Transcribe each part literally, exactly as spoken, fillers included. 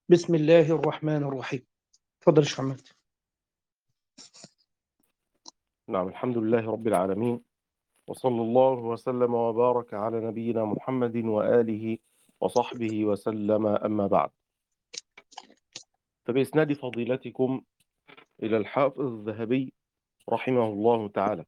بسم الله الرحمن الرحيم. اتفضل يا شيخ عماد. نعم، الحمد لله رب العالمين، وصلى الله وسلم وبارك على نبينا محمد وآله وصحبه وسلم، أما بعد. فبإسناد فضيلتكم إلى الحافظ الذهبي رحمه الله تعالى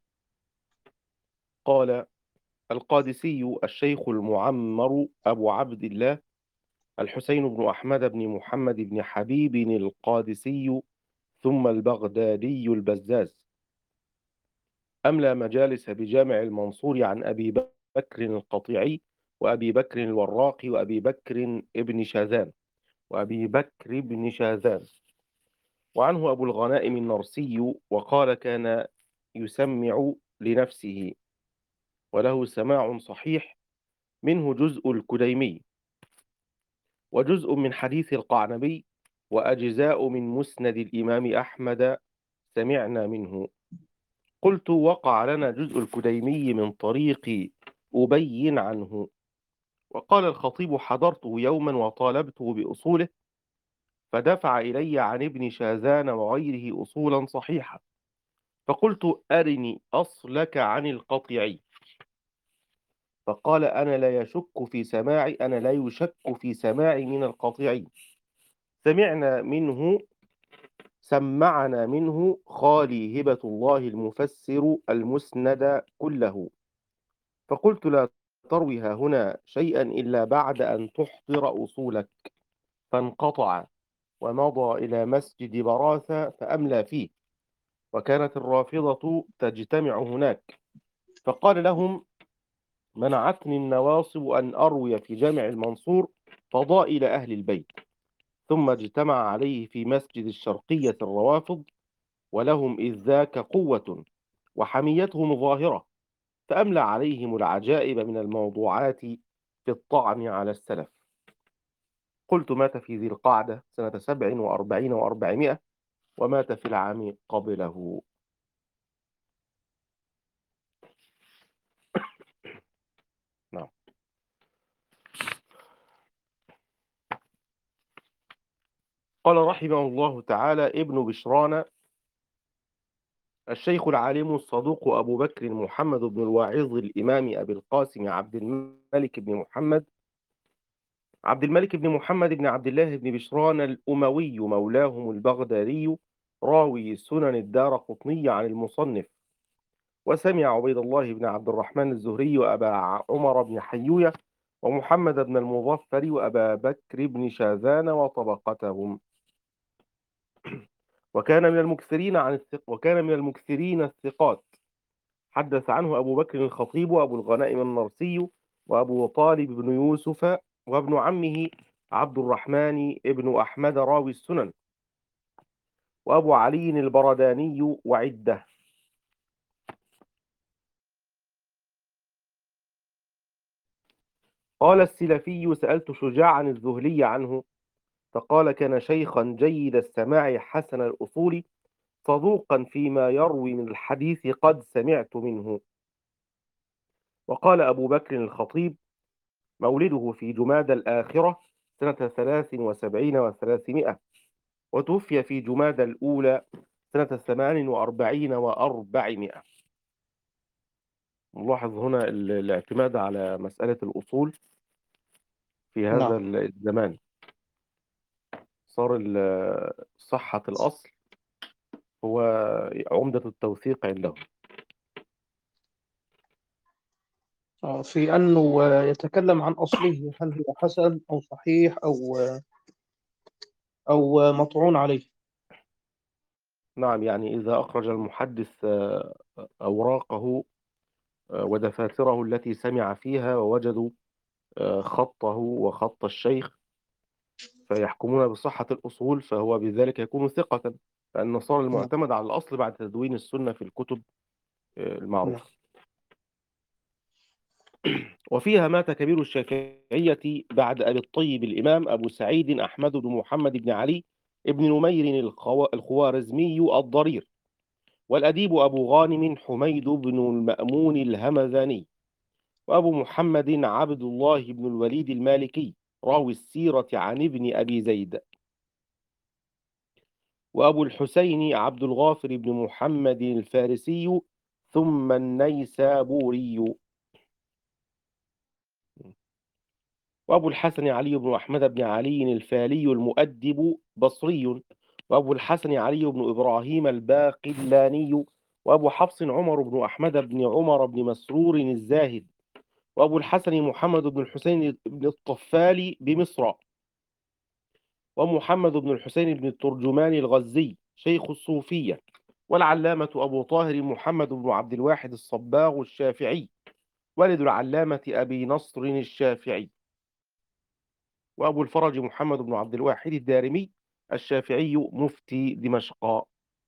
قال: القادسي الشيخ المعمر أبو عبد الله الحسين بن أحمد بن محمد بن حبيب القادسي ثم البغدادي البزاز أملى مجالس بجامع المنصور عن أبي بكر القطيعي وأبي بكر الوراقي وأبي بكر ابن شاذان وأبي بكر بن شاذان وعنه أبو الغنائم النرسي، وقال: كان يسمع لنفسه، وله سماع صحيح منه جزء الكديمي وجزء من حديث القعنبي وأجزاء من مسند الإمام أحمد سمعنا منه. قلت: وقع لنا جزء الكديمي من طريق أبي عنه. وقال الخطيب: حضرته يوما وطالبته بأصوله، فدفع إلي عن ابن شاذان وغيره أصولا صحيحة، فقلت: أرني أصلك عن القطيعي. فقال: أنا لا يشك في سماعي أنا لا يشك في سماعي من القطيعي، سمعنا منه سمعنا منه خالي هبة الله المفسر المسند كله. فقلت: لا تروي ها هنا شيئا إلا بعد أن تحضر أصولك. فانقطع ومضى إلى مسجد براثة فأملى فيه، وكانت الرافضة تجتمع هناك، فقال لهم: منعتني النواصب أن أروي في جامع المنصور فضائل أهل البيت. ثم اجتمع عليه في مسجد الشرقية الروافض، ولهم إذ ذاك قوة وحميتهم ظاهرة، فأملى عليهم العجائب من الموضوعات في الطعن على السلف. قلت: مات في ذي القعدة سنة سبع وأربعين وأربعمائة، ومات في العام قبله. نعم. قال رحمه الله تعالى ابن بشران: الشيخ العالم الصدوق أبو بكر محمد بن الواعظ الإمام أبي القاسم عبد الملك بن محمد عبد الملك بن محمد بن عبد الله بن بشران الأموي، مولاهم البغدادي، راوي سنن الدار قطني عن المصنف، وسمع عبيد الله بن عبد الرحمن الزهري وأبا عمر بن حيوية ومحمد بن المظفر وأبا بكر بن شاذان وطبقتهم. وكان من المكثرين عن الثق وكان من المكثرين الثقات. حدث عنه أبو بكر الخطيب وأبو الغنائم النرسي وأبو طالب بن يوسف وابن عمه عبد الرحمن ابن أحمد راوي السنن، وأبو علي البرداني وعدة. قال السلفي: سألت شجاعا الذهلي عنه، فقال: كان شيخا جيد السماع حسن الأصول، صدوقا فيما يروي من الحديث قد سمعت منه. وقال أبو بكر الخطيب: مولده في جمادى الآخرة سنة ثلاث وسبعين وثلاثمائة، وتوفي في جمادى الأولى سنة ثمان وأربعين وأربعمائة. نلاحظ هنا ال- الاعتماد على مسألة الأصول في هذا نعم. الزمان. صار ال- صحة الأصل هو عمدة التوثيق عندهم. آه، في أنه آه، يتكلم عن أصله، هل هو حسن أو صحيح أو آه، أو آه، مطعون عليه. نعم، يعني إذا أخرج المحدث آه، أوراقه آه، ودفاتره التي سمع فيها، ووجدوا آه، خطه وخط الشيخ، فيحكمون بصحة الأصول، فهو بذلك يكون ثقة، لأن صار نعم. المعتمد على الأصل بعد تدوين السنة في الكتب آه، نعم. المعروفة. وفيها مات كبير الشافعية بعد أبي الطيب الإمام أبو سعيد أحمد بن محمد بن علي ابن نمير الخوا- الخوارزمي الضرير، والأديب أبو غانم حميد بن المأمون الهمذاني، وأبو محمد عبد الله بن الوليد المالكي راوي السيرة عن ابن أبي زيد. وأبو الحسين عبد الغافر بن محمد الفارسي ثم النيسابوري. وأبو الحسن علي بن أحمد بن علي الفالي المؤدب بصري. وأبو الحسن علي بن إبراهيم الباقلاني. وأبو حفص عمر بن أحمد بن عمر بن مسرور الزاهد. وأبو الحسن محمد بن الحسين بن الطفال بمصر. ومحمد بن الحسين بن الترجمان الغزي شيخ الصوفية. والعلامة أبو طاهر محمد بن عبد الواحد الصباغ الشافعي والد العلامة أبي نصر الشافعي. وأبو الفرج محمد بن عبد الواحد الدارمي الشافعي مفتي دمشق.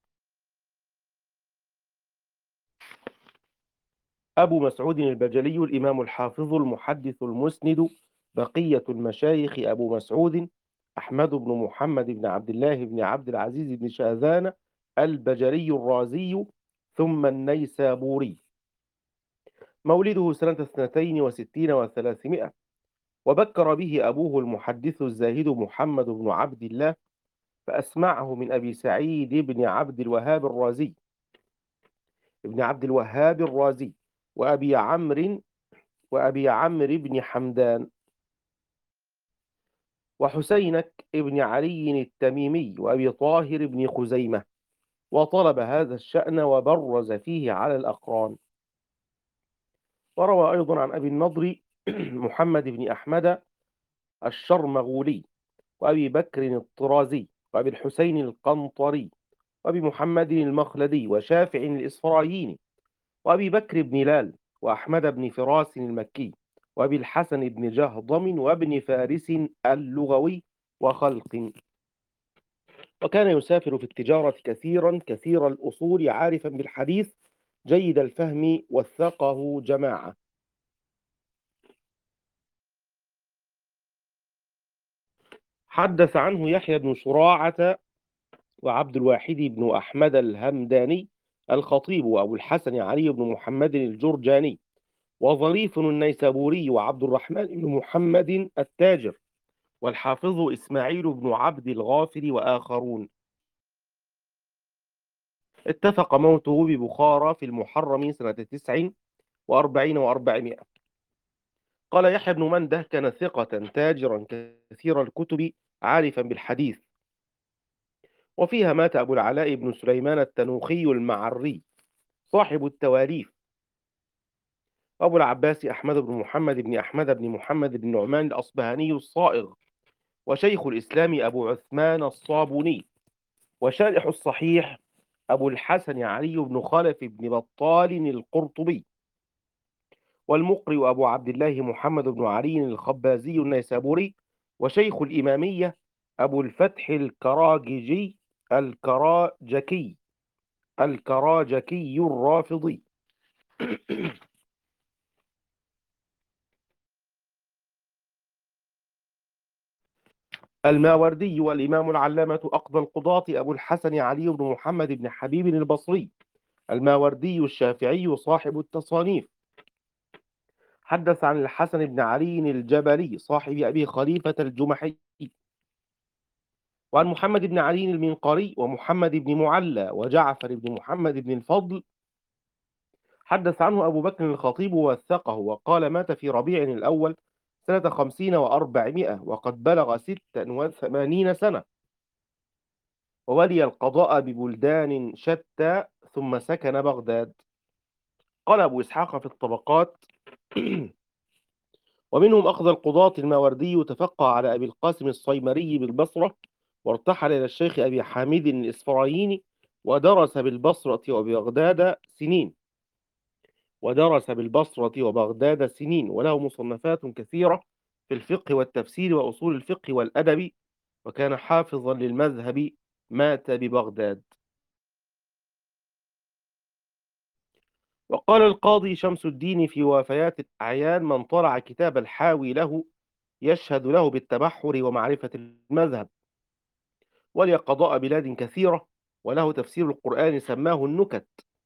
أبو مسعود البجلي الإمام الحافظ المحدث المسند بقية المشايخ أبو مسعود أحمد بن محمد بن عبد الله بن عبد العزيز بن شاذان البجلي الرازي ثم النيسابوري. مولده سنة اثنتين وستين وثلاثمائة. وبكر به أبوه المحدث الزاهد محمد بن عبد الله فأسمعه من أبي سعيد بن عبد الوهاب الرازي ابن عبد الوهاب الرازي وأبي عمرو وأبي عمرو بن حمدان وحسينك ابن علي التميمي وأبي طاهر بن خزيمة. وطلب هذا الشأن وبرز فيه على الأقران. وروى أيضا عن أبي النضر محمد بن أحمد الشرمغولي وأبي بكر الطرازي وأبي الحسين القنطري وأبي محمد المخلدي وشافع الإسفرايني وأبي بكر بن لال وأحمد بن فراس المكي وأبي الحسن بن جهضم وابن فارس اللغوي وخلق. وكان يسافر في التجارة كثيرا كثير الأصول عارفا بالحديث جيد الفهم وثقه جماعة. حدث عنه يحيى بن شراعة وعبد الواحد بن أحمد الهمداني الخطيب وأبو الحسن علي بن محمد الجرجاني وظريف النيسابوري وعبد الرحمن بن محمد التاجر والحافظ إسماعيل بن عبد الغافر وآخرون. اتفق موته ببخارى في المحرم سنة تسع وأربعين وأربعمائة. قال يحيى بن منده كان ثقة تاجرا كثير الكتب عارفا بالحديث. وفيها مات أبو العلاء بن سليمان التنوخي المعري صاحب التواريخ. أبو العباس أحمد بن محمد بن أحمد بن محمد بن نعمان الأصبهاني الصائغ وشيخ الإسلام أبو عثمان الصابوني. وشارح الصحيح أبو الحسن علي بن خلف بن بطال القرطبي. والمقرئ أبو عبد الله محمد بن علي الخبازي النيسابوري. وشيخ الإمامية أبو الفتح الكراجي الكراجكي الكراجكي الرافضي. الماوردي والإمام العلامة أقضى القضاة أبو الحسن علي بن محمد بن حبيب البصري الماوردي الشافعي صاحب التصانيف. حدث عن الحسن بن علي الجبلي صاحب أبي خليفة الجمحي. وعن محمد بن علي المنقري ومحمد بن معلى وجعفر بن محمد بن الفضل. حدث عنه أبو بكر الخطيب ووثقه وقال مات في ربيع الأول سنة خمسين وأربعمائة وقد بلغ ستا وثمانين سنة. وولي القضاء ببلدان شتى ثم سكن بغداد. قال أبو إسحاق في الطبقات ومنهم أخذ القضاة الماوردي تفقه على أبي القاسم الصيمري بالبصرة وارتحل إلى الشيخ أبي حامد الإسفرايني ودرس بالبصرة وبغداد سنين ودرس بالبصرة وبغداد سنين وله مصنفات كثيرة في الفقه والتفسير وأصول الفقه والأدب وكان حافظا للمذهب مات ببغداد. وقال القاضي شمس الدين في وفيات الأعيان من طلع كتاب الحاوي له يشهد له بالتبحر ومعرفة المذهب ولي قضاء بلاد كثيرة وله تفسير القرآن سماه النكت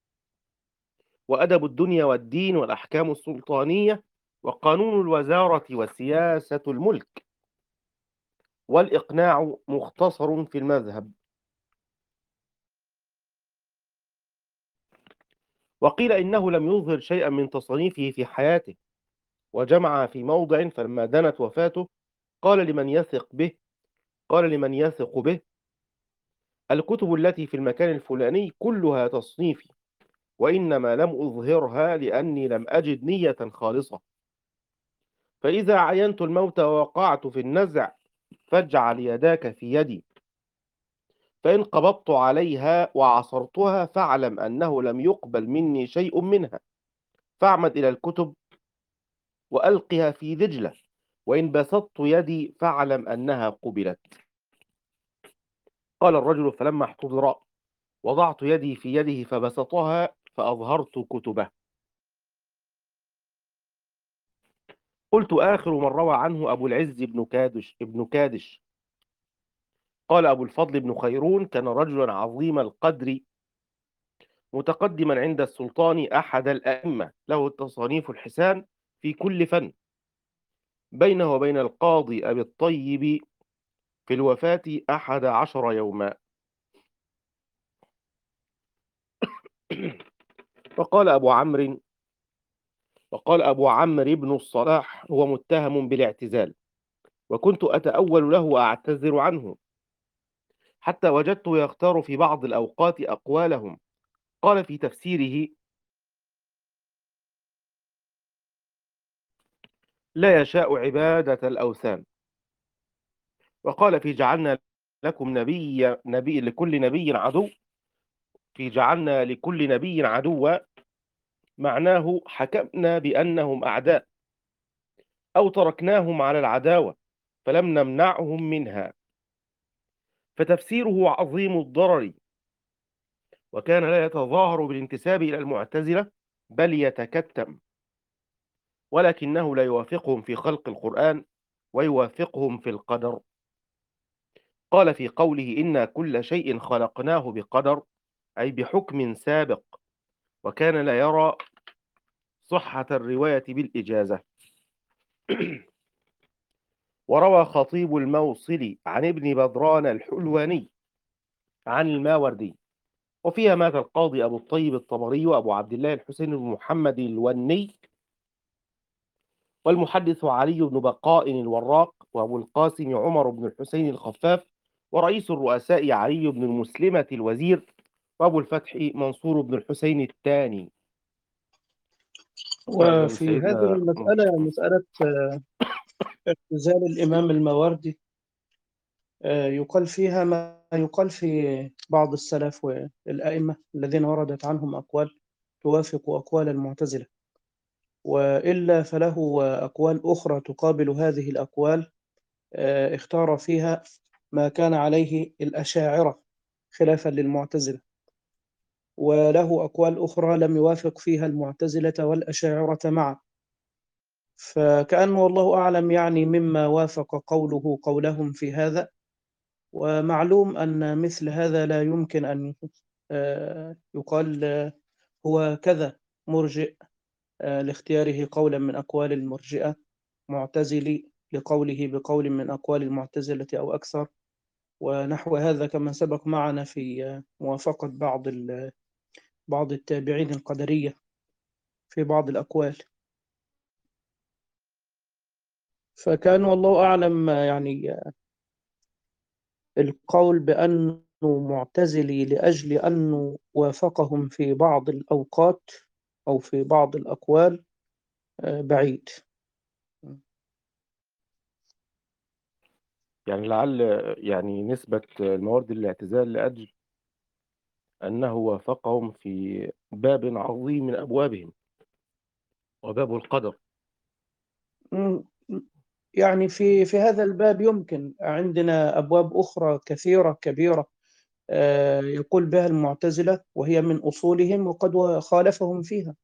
وأدب الدنيا والدين والأحكام السلطانية وقانون الوزارة وسياسة الملك والإقناع مختصر في المذهب. وقيل إنه لم يظهر شيئا من تصانيفه في حياته، وجمعها في موضع، فلما دنت وفاته قال لمن يثق به قال لمن يثق به: الكتب التي في المكان الفلاني كلها تصنيفي، وإنما لم أظهرها لأني لم أجد نية خالصة، فإذا عينت الموت ووقعت في النزع فاجعل يداك في يدي، فإن قبضت عليها وعصرتها فاعلم أنه لم يقبل مني شيء منها، فاعمد إلى الكتب وألقها في دجلة، وإن بسطت يدي فاعلم أنها قبلت. قال الرجل: فلما احتضر وضعت يدي في يده فبسطها فأظهرت كتبه. قلت: آخر من روى عنه أبو العز بن كادش ابن كادش. قال أبو الفضل بن خيرون: كان رجلا عظيم القدر متقدما عند السلطان أحد الأئمة، له التصانيف الحسان في كل فن، بينه وبين القاضي أبي الطيب في الوفاة أحد عشر يوما. فقال أبو عمرو وقال أبو عمرو بن الصلاح: هو متهم بالاعتزال، وكنت أتأول له وأعتذر عنه، حتى وجدته يختار في بعض الأوقات أقوالهم. قال في تفسيره: لا يشاء عبادة الأوثان. وقال في جعلنا لكم نبي نبي لكل نبي عدو في جعلنا لكل نبي عدوا، معناه حكمنا بأنهم أعداء أو تركناهم على العداوة فلم نمنعهم منها، فتفسيره عظيم الضرر، وكان لا يتظاهر بالانتساب إلى المعتزلة بل يتكتم، ولكنه لا يوافقهم في خلق القرآن ويوافقهم في القدر. قال في قوله: إنا كل شيء خلقناه بقدر، أي بحكم سابق، وكان لا يرى صحة الرواية بالإجازة. وروى خطيب الموصل عن ابن بدران الحلواني عن الماوردي، وفيها مات القاضي أبو الطيب الطبري وأبو عبد الله الحسين بن محمد الوني، والمحدث علي بن بقاء الوراق، وأبو القاسم عمر بن الحسين الخفاف، ورئيس الرؤساء علي بن المسلمة الوزير، وأبو الفتح منصور بن الحسين الثاني. وفي هذه سيدنا المسألة، مسألة اعتزال الإمام الماوردي، آه، يقال فيها ما يقال في بعض السلف والأئمة الذين وردت عنهم أقوال توافق أقوال المعتزلة، وإلا فله أقوال أخرى تقابل هذه الأقوال، آه، اختار فيها ما كان عليه الأشاعرة خلافا للمعتزلة، وله أقوال أخرى لم يوافق فيها المعتزلة والأشاعرة معا. فكأنه والله أعلم يعني مما وافق قوله قولهم في هذا. ومعلوم أن مثل هذا لا يمكن أن آه، يقال آه، هو كذا مرجئ آه، لاختياره قولا من أقوال المرجئة، معتزلي لقوله بقول من أقوال المعتزلة أو أكثر، ونحو هذا كما سبق معنا في آه، موافقة بعض ال- بعض التابعين القدرية في بعض الأقوال. فكان والله أعلم آه، يعني آه، القول بأنه معتزلي لأجل أنه وافقهم في بعض الأوقات أو في بعض الأقوال آه، بعيد. يعني لعل يعني نسبة الموارد للاعتزال لأجل أنه وافقهم في باب عظيم من أبوابهم، وباب القدر. مم، يعني في في هذا الباب يمكن عندنا أبواب أخرى كثيرة كبيرة آه، يقول بها المعتزلة وهي من أصولهم وقد خالفهم فيها.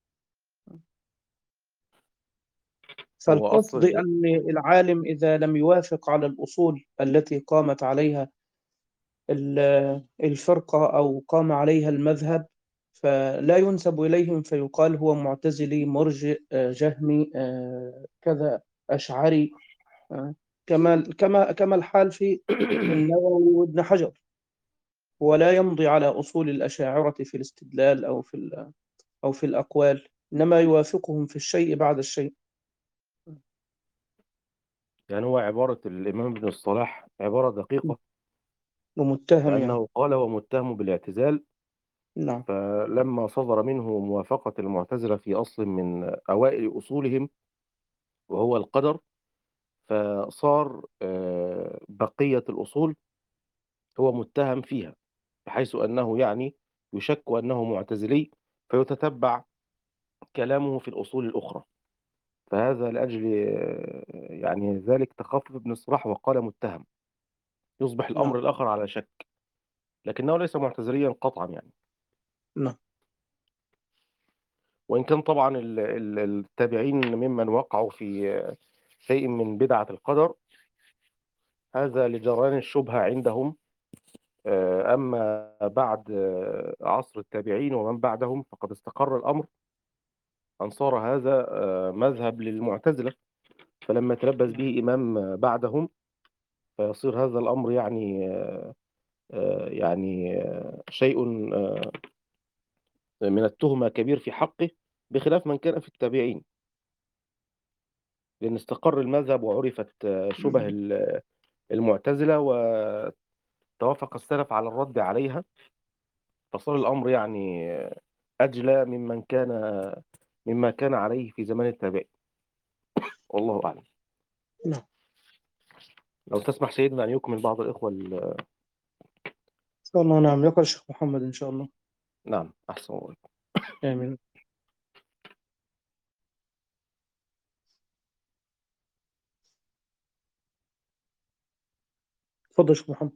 هو فالقصد أصل أن العالم إذا لم يوافق على الأصول التي قامت عليها ال- الفرقة أو قام عليها المذهب فلا ينسب إليهم فيقال هو معتزلي مرجئ آه، جهمي آه، كذا أشعري، آه، كما كما كما الحال في النووي وابن حجر. ولا يمضي على أصول الأشاعرة في الاستدلال أو في ال- أو في الأقوال، إنما يوافقهم في الشيء بعد الشيء. يعني هو عبارة الإمام ابن الصلاح عبارة دقيقة، ومتهم يعني. لأنه قال ومتهم بالاعتزال، نعم. فلما صدر منه موافقة المعتزلة في أصل من أوائل أصولهم وهو القدر، فصار آه، بقية الأصول هو متهم فيها، بحيث أنه يعني يشك أنه معتزلي، فيتتبع كلامه في الأصول الأخرى. فهذا لأجل آه، يعني ذلك تخفف ابن الصلاح وقال متهم، يصبح نعم. الأمر الآخر على شك، لكنه ليس معتزليا قطعا يعني. نعم. وإن كان طبعا ال- ال- التابعين ممن وقعوا في آه، شيء من بدعة القدر، هذا لجريان الشبهة عندهم. آه، أما بعد آه، عصر التابعين ومن بعدهم فقد استقر الأمر، أن صار هذا آه، مذهب للمعتزلة، فلما تلبس به إمام آه، بعدهم فيصير هذا الأمر يعني آه، آه، يعني آه، شيء آه، من التهمة كبير في حقه، بخلاف من كان في التابعين، لأن استقر المذهب وعرفت آه، شبه ال- المعتزلة، وتوافق السلف على الرد عليها، فصار الأمر يعني آه، أجلى ممن كان مما كان عليه في زمان التابعين. والله أعلم. نعم. لو تسمح سيدنا أن يكمل بعض الإخوة ال- إن شاء الله. نعم، يقرأ الشيخ محمد إن شاء الله. نعم، أحسن الله. آمين. تفضل يا شيخ محمد.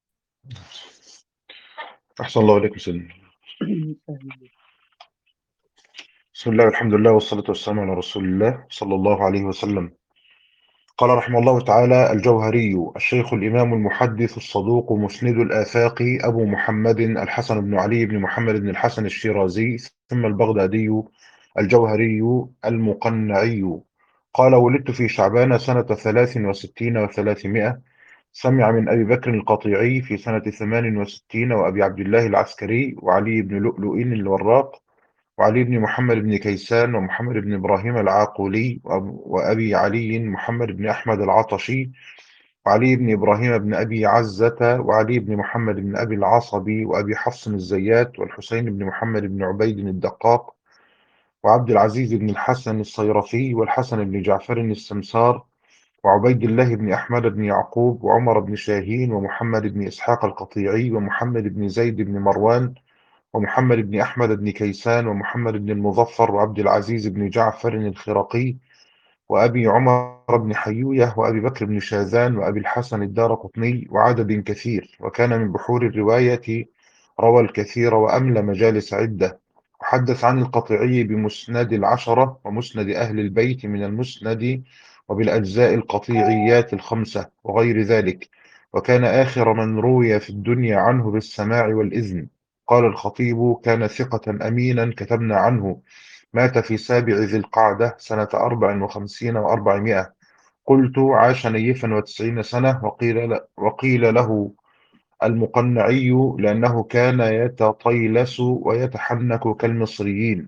أحسن الله إليكم سيدنا. آمين. بسم الله والحمد لله والصلاة والسلام على رسول الله صلى الله عليه وسلم. قال رحمه الله تعالى: الجوهري الشيخ الإمام المحدث الصدوق مسند الآفاق أبو محمد الحسن بن علي بن محمد بن الحسن الشيرازي ثم البغدادي الجوهري المقنعي. قال: ولدت في شعبان سنة ثلاث وستين وثلاثمائة. سمع من أبي بكر القطيعي في سنة ثمان وستين، وأبي عبد الله العسكري، وعلي بن لؤلؤ الوراق، وعلي بن محمد بن كيسان، ومحمد بن إبراهيم العاقلي، وأب- وأبي علي محمد بن أحمد العطشي، وعلي بن إبراهيم بن أبي عزة، وعلي بن محمد بن أبي العصبي، وأبي حفص الزيات، والحسين بن محمد بن عبيد الدقاق، وعبد العزيز بن الحسن الصيرفي، والحسن بن جعفر السمسار، وعبيد الله بن أحمد بن يعقوب، وعمر بن شاهين، ومحمد بن إسحاق القطيعي، ومحمد بن زيد بن مروان، ومحمد بن أحمد بن كيسان، ومحمد بن المظفر، وعبد العزيز بن جعفر الخرقي، وأبي عمر بن حيوية، وأبي بكر بن شاذان، وأبي الحسن الدارقطني، وعدد كثير. وكان من بحور الرواية، روى الكثير وأملى مجالس عدة. وحدث عن القطيعي بمسند العشرة ومسند أهل البيت من المسند، وبالأجزاء القطيعيات الخمسة وغير ذلك. وكان آخر من روي في الدنيا عنه بالسماع والإذن. قال الخطيب: كان ثقة أمينا كتبنا عنه. مات في سابع ذي القعدة سنة أربع وخمسين وأربعمائة. قلت: عاش نيفا وتسعين سنة. وقيل, ل... وقيل له المقنعي لأنه كان يتطيلس ويتحنك كالمصريين.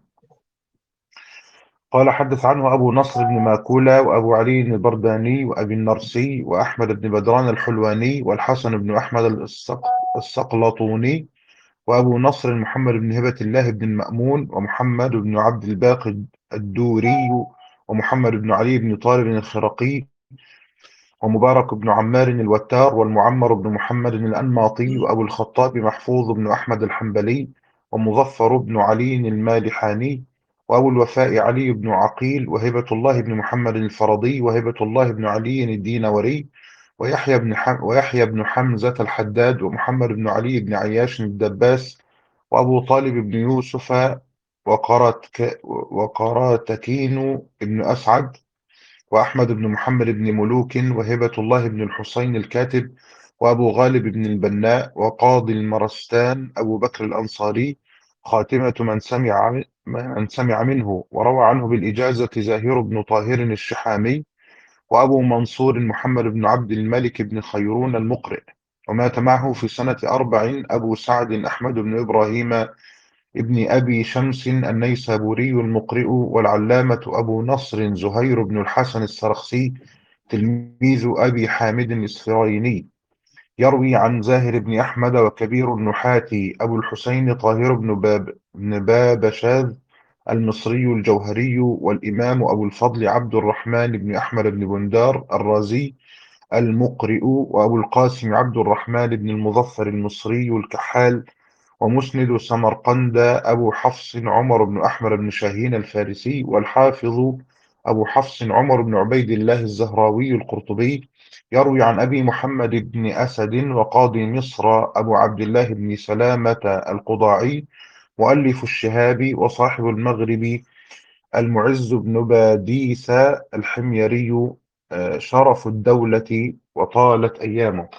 قال: حدث عنه أبو نصر بن ماكولة، وأبو علي البرداني، وأبي النرسي، وأحمد بن بدران الحلواني، والحسن بن أحمد السق... السقلطوني، وأبو نصر محمد بن هبة الله بن المأمون، ومحمد بن عبد الباقي الدوري، ومحمد بن علي بن طالب الخرقي، ومبارك بن عمار الوتار، والمعمر بن محمد الأنماطي، وأبو الخطاب محفوظ بن أحمد الحنبلي، ومظفر بن علي المالحاني، وأبو الوفاء علي بن عقيل، وهبة الله بن محمد الفرضي، وهبة الله بن علي الدينوري، ويحيى بن حم... ويحيى بن حمزة الحداد، ومحمد بن علي بن عياش الدباس، وأبو طالب بن يوسف، وقراتك وقراتكين بن أسعد، وأحمد بن محمد بن ملوك، وهبة الله بن الحسين الكاتب، وأبو غالب بن البناء، وقاضي المرستان أبو بكر الأنصاري. خاتمة من سمع من سمع منه وروى عنه بالإجازة زاهر بن طاهر الشحامي، وأبو منصور محمد بن عبد الملك بن خيرون المقرئ. ومات معه في سنة أربع أبو سعد أحمد بن إبراهيم ابن أبي شمس النيسابوري المقرئ، والعلامة أبو نصر زهير بن الحسن السرخسي تلميذ أبي حامد الإسفرايني. يروي عن زاهر بن أحمد وكبير النحاة أبو الحسين طاهر بن باب بن بابشاذ المصري الجوهري، والإمام أبو الفضل عبد الرحمن بن أحمد بن بندار الرازي المقرئ، وأبو القاسم عبد الرحمن بن المظفر المصري الكحال، ومسند سمرقند أبو حفص عمر بن أحمد بن شاهين الفارسي، والحافظ أبو حفص عمر بن عبيد الله الزهراوي القرطبي. يروي عن أبي محمد بن أسد وقاضي مصر أبو عبد الله بن سلامة القضاعي مؤلف الشهاب وصاحب المغرب المعز بن باديس الحميري، آه، شرف الدولة وطالت أيامه.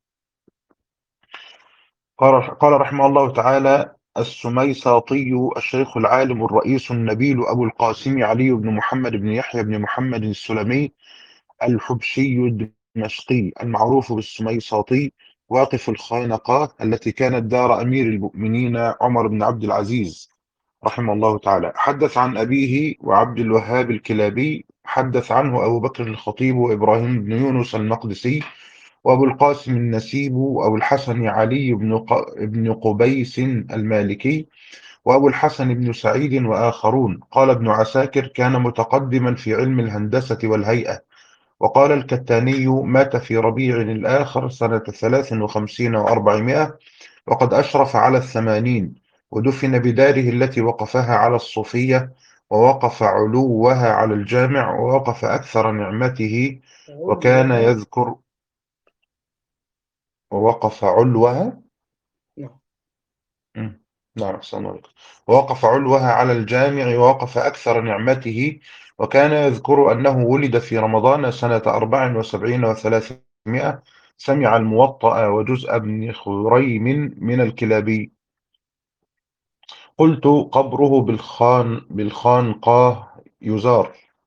قال قال رحمه الله تعالى: السميساطي الشيخ العالم الرئيس النبيل أبو القاسم علي بن محمد بن يحيى بن محمد السلمي الحبشي الدمشقي المعروف بالسميساطي، واقف الخانقة التي كانت دار أمير المؤمنين عمر بن عبد العزيز رحمه الله تعالى. حدث عن أبيه وعبد الوهاب الكلابي، حدث عنه أبو بكر الخطيب وإبراهيم بن يونس المقدسي وأبو القاسم النسيب وأبو الحسن علي بن ق- بن قبيس المالكي وأبو الحسن بن سعيد وآخرون. قال ابن عساكر: كان متقدما في علم الهندسة والهيئة. وقال الكتاني: مات في ربيع الآخر سنة ثلاث وخمسين وأربعمائة، وقد أشرف على الثمانين، ودفن بداره التي وقفها على الصوفية، ووقف علوها على الجامع، ووقف أكثر نعمته، وكان علوها. يذكر ووقف علوها. نعم. مم. نعم، أحسن الله عليك. ووقف علوها على الجامع، ووقف أكثر نعمته، وكان يذكر أنه ولد في رمضان سنة أربع وسبعين وثلاثمائة. سمع الموطأ وجزء ابن خريم من الكلابي. قلت: قبره بالخان بالخانقاه يزار.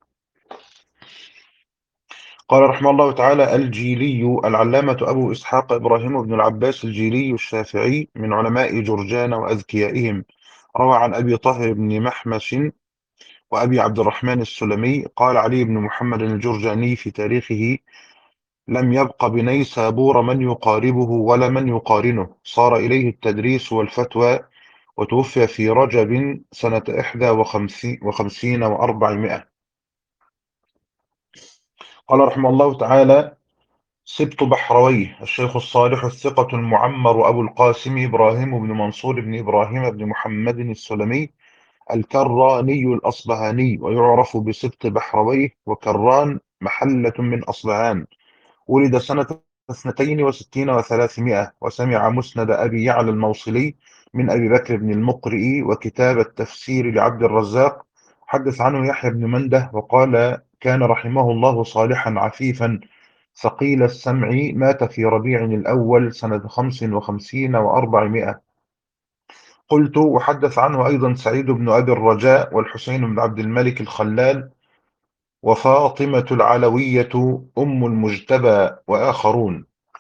قال رحمه الله تعالى: الجيلي العلامة أبو إسحاق إبراهيم بن العباس الجيلي الشافعي من علماء جرجان وأذكيائهم، روى عن أبي طاهر بن محمش وأبي عبد الرحمن السلمي. قال علي بن محمد الجرجاني في تاريخه: لم يبق بنيسابور من يقاربه ولا من يقارنه، صار إليه التدريس والفتوى، وتوفي في رجب سنة إحدى وخمسين وخمسين وأربعمائة. قال رحمه الله تعالى: سبط بحرويه الشيخ الصالح الثقة المعمر أبو القاسم إبراهيم بن منصور بن إبراهيم بن محمد السلمي الكراني الأصبهاني، ويعرف بسبط بحرويه، وكران محلة من أصبهان. ولد سنة اثنتين وستين وثلاثمائة، وسمع مسند أبي يعلى الموصلي من أبي بكر بن المقرئ وكتاب التفسير لعبد الرزاق. حدث عنه يحيى بن منده وقال: كان رحمه الله صالحا عفيفا ثقيل السمع، مات في ربيع الأول سنة خمس وخمسين وأربعمائة. قلت: وحدث عنه أيضا سعيد بن أبي الرجاء والحسين بن عبد الملك الخلال وفاطمة العلوية أم المجتبى وآخرون.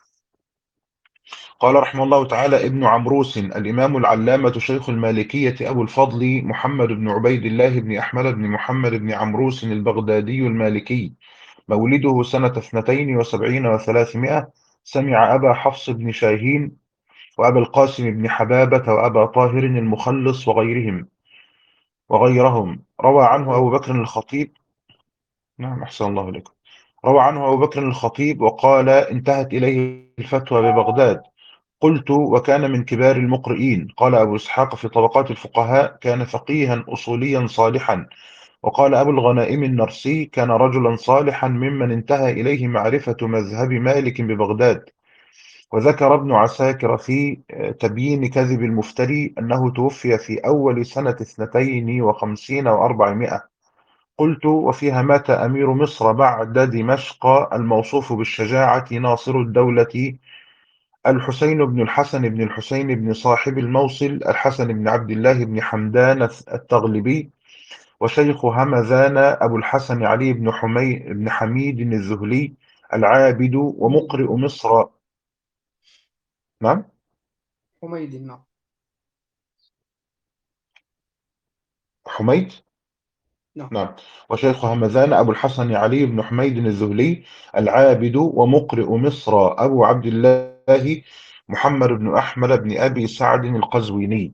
قال رحمه الله تعالى: ابن عمروس الإمام العلامة شيخ المالكية أبو الفضل محمد بن عبيد الله بن أحمد بن محمد بن عمروس البغدادي المالكي، مولده سنة اثنتين وسبعين وثلاثمائة. سمع أبا حفص بن شاهين وأبا القاسم بن حبابة وأبا طاهر المخلص وغيرهم وغيرهم. روى عنه أبو بكر الخطيب. نعم، أحسن الله عليكم. روى عنه أبو بكر الخطيب وقال: انتهت إليه الفتوى ببغداد. قلت: وكان من كبار المقرئين. قال أبو إسحاق في طبقات الفقهاء: كان فقيها أصوليا صالحا. وقال أبو الغنائم النرسي: كان رجلا صالحا ممن انتهى إليه معرفة مذهب مالك ببغداد. وذكر ابن عساكر في تبيين كذب المفتري أنه توفي في أول سنة اثنتين وخمسين وأربعمائة. قلت: وفيها مات أمير مصر بعد دمشق الموصوف بالشجاعة ناصر الدولة الحسين بن الحسن بن الحسين بن صاحب الموصل الحسن بن عبد الله بن حمدان التغلبي، وشيخ همذان أبو الحسن علي بن حمي بن حميد الزهلي العابد ومقرئ مصر. نعم. حميد. نعم. حميد. نعم. نعم. وشيخ همذان أبو الحسن علي بن حميد الذهلي العابد ومقرئ مصر أبو عبد الله محمد بن أحمد بن أبي سعد القزويني.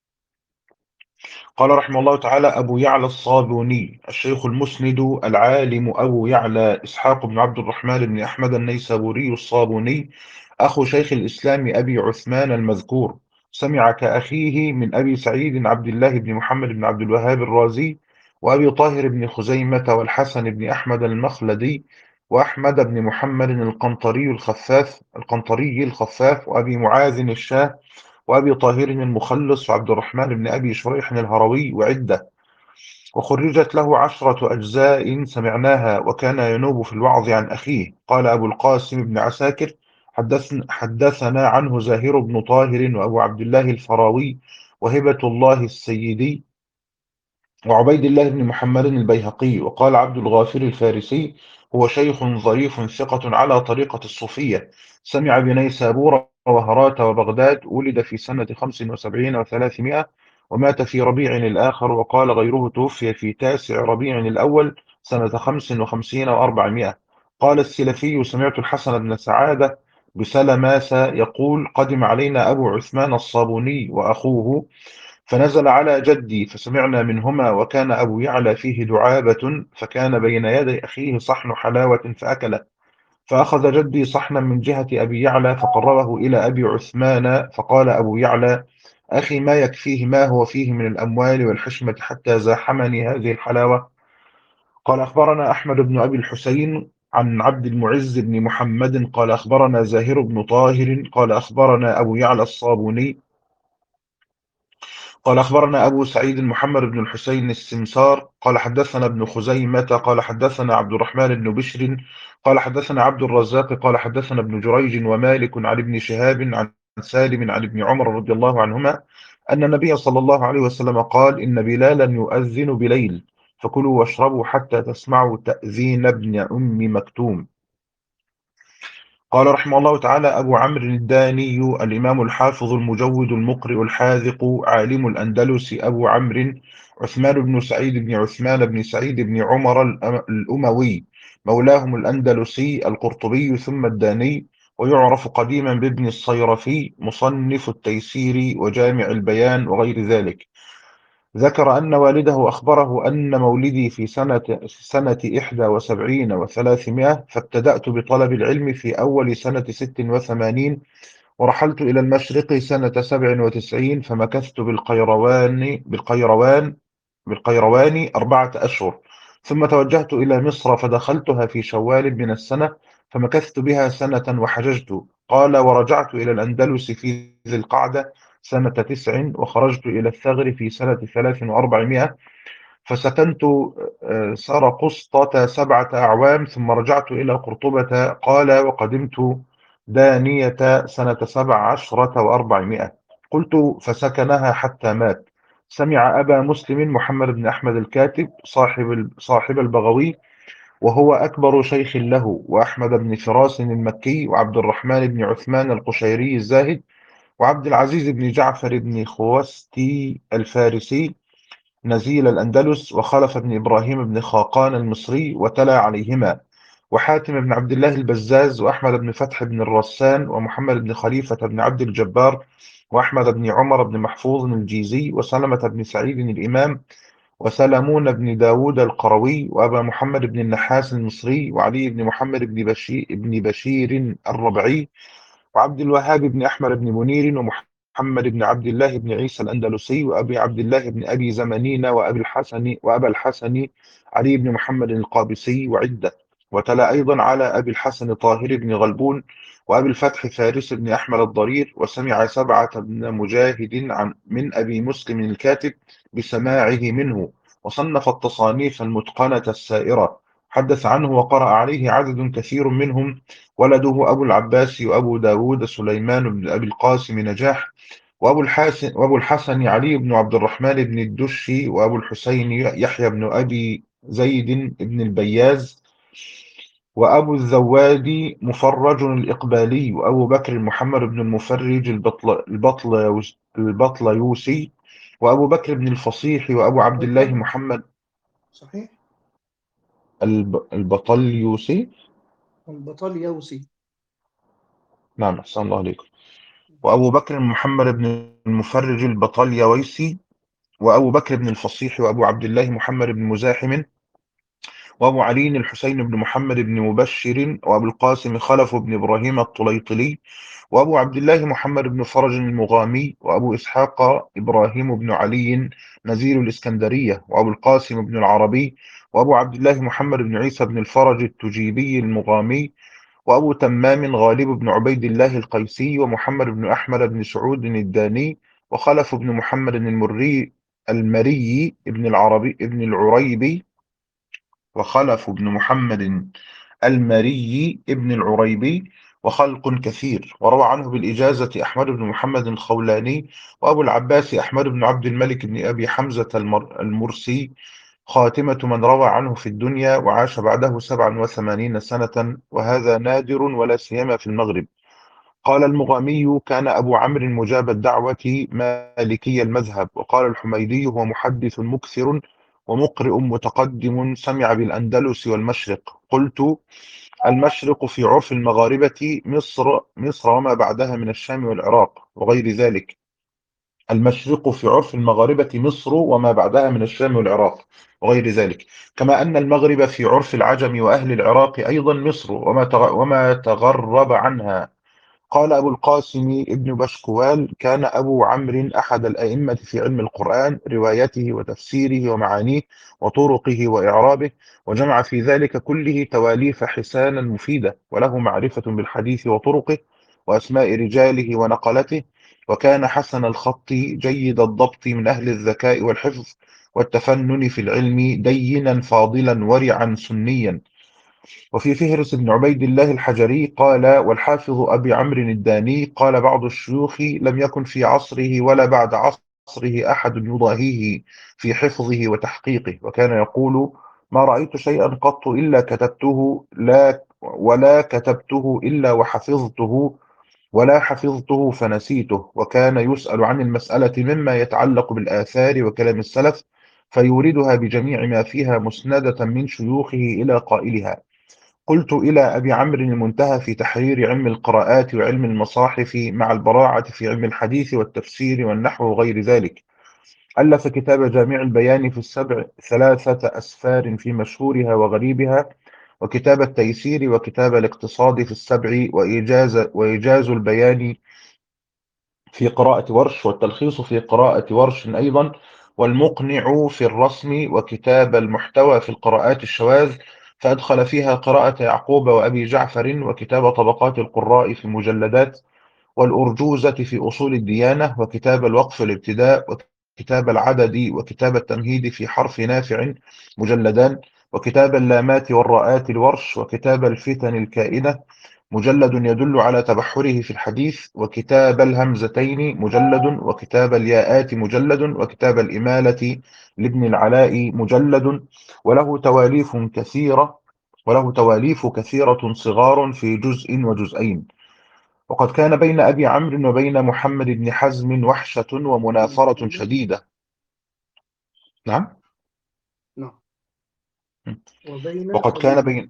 قال رحمه الله تعالى أبو يعلى الصابوني الشيخ المسند العالم أبو يعلى إسحاق بن عبد الرحمن بن أحمد النيسابوري الصابوني أخو شيخ الإسلام أبي عثمان المذكور، سمع كأخيه من أبي سعيد عبد الله بن محمد بن عبد الوهاب الرازي وأبي طاهر بن خزيمة والحسن بن أحمد المخلدي وأحمد بن محمد القنطري الخفاف القنطري الخفاف وأبي معاذ الشاه وأبي طاهر المخلص وعبد الرحمن بن أبي شريح الهروي وعدة، وخرجت له عشرة أجزاء سمعناها، وكان ينوب في الوعظ عن أخيه. قال أبو القاسم بن عساكر حدثنا, حدثنا عنه زاهر بن طاهر وأبو عبد الله الفراوي وهبة الله السيدي وعبيد الله بن محمد البيهقي. وقال عبد الغافر الفارسي هو شيخ ظريف ثقة على طريقة الصوفية، سمع بنيسابور وهرات وبغداد، ولد في سنة خمس وسبعين وثلاثمائة ومات في ربيع الآخر. وقال غيره توفي في تاسع ربيع الأول سنة خمس وخمسين وأربعمائة. قال السلفي سمعت الحسن بن سعادة بسلماس يقول قدم علينا أبو عثمان الصابوني وأخوه فنزل على جدي فسمعنا منهما، وكان أبو يعلى فيه دعابة، فكان بين يدي أخيه صحن حلاوة فأكله، فأخذ جدي صحنا من جهة أبي يعلى فقربه إلى أبي عثمان، فقال أبو يعلى أخي ما يكفيه ما هو فيه من الأموال والحشمة حتى زاحمني هذه الحلاوة. قال أخبرنا أحمد بن أبي الحسين عن عبد المعز بن محمد قال أخبرنا زاهر بن طاهر قال أخبرنا أبو يعلى الصابوني قال أخبرنا أبو سعيد محمد بن الحسين السمسار قال حدثنا ابن خزيمة قال حدثنا عبد الرحمن بن بشر قال حدثنا عبد الرزاق قال حدثنا ابن جريج ومالك عن ابن شهاب عن سالم عن ابن عمر رضي الله عنهما أن النبي صلى الله عليه وسلم قال إن بلالا يؤذن بليل فكلوا واشربوا حتى تسمعوا تأذين ابن أم مكتوم. قال رحمه الله تعالى أبو عمرو الداني الإمام الحافظ المجود المقرئ الحاذق عالم الأندلس أبو عمرو عثمان بن سعيد بن عثمان بن سعيد بن عمر الأموي مولاهم الأندلسي القرطبي ثم الداني، ويعرف قديما بابن الصيرفي مصنف التيسير وجامع البيان وغير ذلك. ذكر أن والده أخبره أن مولدي في سنة سنة إحدى وسبعين وثلاثمائة، فابتدأت بطلب العلم في أول سنة ست وثمانين، ورحلت إلى المشرق سنة سبع وتسعين، فمكثت بالقيروان بالقيروان بالقيروان أربعة أشهر، ثم توجهت إلى مصر فدخلتها في شوال من السنة، فمكثت بها سنة وحججت. قال ورجعت إلى الأندلس في ذي القعدة سنة تسع، وخرجت إلى الثغر في سنة ثلاث وأربعمائة، فسكنت آه، سرقسطة سبعة أعوام، ثم رجعت إلى قرطبة. قال وقدمت دانية سنة سبع عشرة وأربعمائة. قلت فسكنها حتى مات. سمع أبا مسلم محمد بن أحمد الكاتب صاحب صاحب البغوي وهو أكبر شيخ له، وأحمد بن فراس المكي، وعبد الرحمن بن عثمان القشيري الزاهد، وعبد العزيز بن جعفر بن خوستي الفارسي نزيل الأندلس، وخلف بن إبراهيم بن خاقان المصري وتلا عليهما، وحاتم بن عبد الله البزاز، وأحمد بن فتح بن الرسان، ومحمد بن خليفة بن عبد الجبار، وأحمد بن عمر بن محفوظ الجيزي، وسلمة بن سعيد الإمام، وسلمون بن داود القروي، وأبا محمد بن النحاس المصري، وعلي بن محمد بن بشير, بن بشير الربعي، وعبد الوهاب بن أحمد بن منير، ومحمد بن عبد الله بن عيسى الأندلسي، وأبي عبد الله بن أبي زمانين، وأبي الحسن وأبا الحسن علي بن محمد القابسي وعدة. وتلا أيضا على أبي الحسن طاهر بن غلبون، وأبي الفتح فارس بن أحمد الضرير، وسمع سبعة بن مجاهد عن من أبي مسلم الكاتب بسماعه منه، وصنف التصانيف المتقنة السائرة، حدث عنه وقرأ عليه عدد كثير منهم، ولده أبو العباس وأبو داود سليمان بن أبي القاسم نجاح، وأبو الحسن, وأبو الحسن علي بن عبد الرحمن بن الدشي، وأبو الحسين يحيى بن أبي زيد بن البياز، وأبو الزوادي مفرج الإقبالي، وأبو بكر محمد بن المفرج البطل البطل البطليوسي، وأبو بكر بن الفصيح وأبو عبد الله البطل محمد صحيح. الب... البطليوسي. البطل يوسي. نعم، أحسن الله عليكم. وأبو بكر محمد بن المفرج البطليوسي وأبو بكر بن الفصيح وأبو عبد الله محمد بن مزاحم وأبو علي الحسين بن محمد بن مبشر وأبو القاسم خلف بن إبراهيم الطليطلي وأبو عبد الله محمد بن فرج المغامي وأبو إسحاق إبراهيم بن علي نزيل الإسكندرية وأبو القاسم بن العربي وأبو عبد الله محمد بن عيسى بن الفرج التجيبي المغامي وأبو تمام غالب بن عبيد الله القيسي ومحمد بن أحمد بن سعود الداني وخلف بن محمد المري المري ابن العربي ابن العريبي وخلف بن محمد المري ابن العريبي وخلق كثير. وروى عنه بالإجازة أحمد بن محمد الخولاني وأبو العباس أحمد بن عبد الملك بن أبي حمزة المر المرسي خاتمة من روى عنه في الدنيا، وعاش بعده سبعا وثمانين سنة، وهذا نادر ولا سيما في المغرب. قال المغامي: كان أبو عمرو مجاب الدعوة مالكي المذهب. وقال الحميدي: هو محدث مكثر ومقرئ متقدم، سمع بالأندلس والمشرق. قلت: المشرق في عرف المغاربة مصر مصر وما بعدها من الشام والعراق وغير ذلك. المشرق في عرف المغاربة مصر وما بعدها من الشام والعراق وغير ذلك، كما أن المغرب في عرف العجم وأهل العراق أيضا مصر وما تغ- وما تغرب عنها. قال أبو القاسم ابن بشكوال: كان أبو عمرو أحد الأئمة في علم القرآن، روايته وتفسيره ومعانيه وطرقه وإعرابه، وجمع في ذلك كله تواليف حسانا مفيدة، وله معرفة بالحديث وطرقه وأسماء رجاله ونقلته، وكان حسن الخط جيد الضبط من أهل الذكاء والحفظ والتفنن في العلم، دينا فاضلا ورعا سنيا. وفي فهرس بن عبيد الله الحجري قال: والحافظ أبي عمرو الداني قال بعض الشيوخ: لم يكن في عصره ولا بعد عصره أحد يضاهيه في حفظه وتحقيقه، وكان يقول: ما رأيت شيئا قط إلا كتبته لا ولا كتبته إلا وحفظته ولا حفظته فنسيته. وكان يسأل عن المسألة مما يتعلق بالآثار وكلام السلف، فيوردها بجميع ما فيها مسندة من شيوخه إلى قائلها. قلت: إلى أبي عمرو المنتهى في تحرير علم القراءات وعلم المصاحف، مع البراعة في علم الحديث والتفسير والنحو وغير ذلك. ألف كتاب جامع البيان في السبع، ثلاثة أسفار في مشهورها وغريبها، وكتاب التيسير، وكتاب الاقتصاد في السبع، وإيجاز, وإيجاز البيان في قراءة ورش، والتلخيص في قراءة ورش أيضا، والمقنع في الرسم، وكتاب المحتوى في القراءات الشواذ، فأدخل فيها قراءة يعقوب وأبي جعفر، وكتاب طبقات القراء في مجلدات، والأرجوزة في أصول الديانة، وكتاب الوقف والابتداء، وكتاب العدد، وكتاب التمهيد في حرف نافع مجلدان، وكتاب اللامات والراءات الورش، وكتاب الفتن الكائنة مجلد يدل على تبحره في الحديث، وكتاب الهمزتين مجلد، وكتاب الياءات مجلد، وكتاب الإمالة لابن العلاء مجلد، وله تواليف كثيرة وله تواليف كثيرة صغار في جزء وجزئين. وقد كان بين أبي عمرو وبين محمد بن حزم وحشة ومنافرة شديدة. نعم. نعم. وبين وقد أبي كان عمرو. بين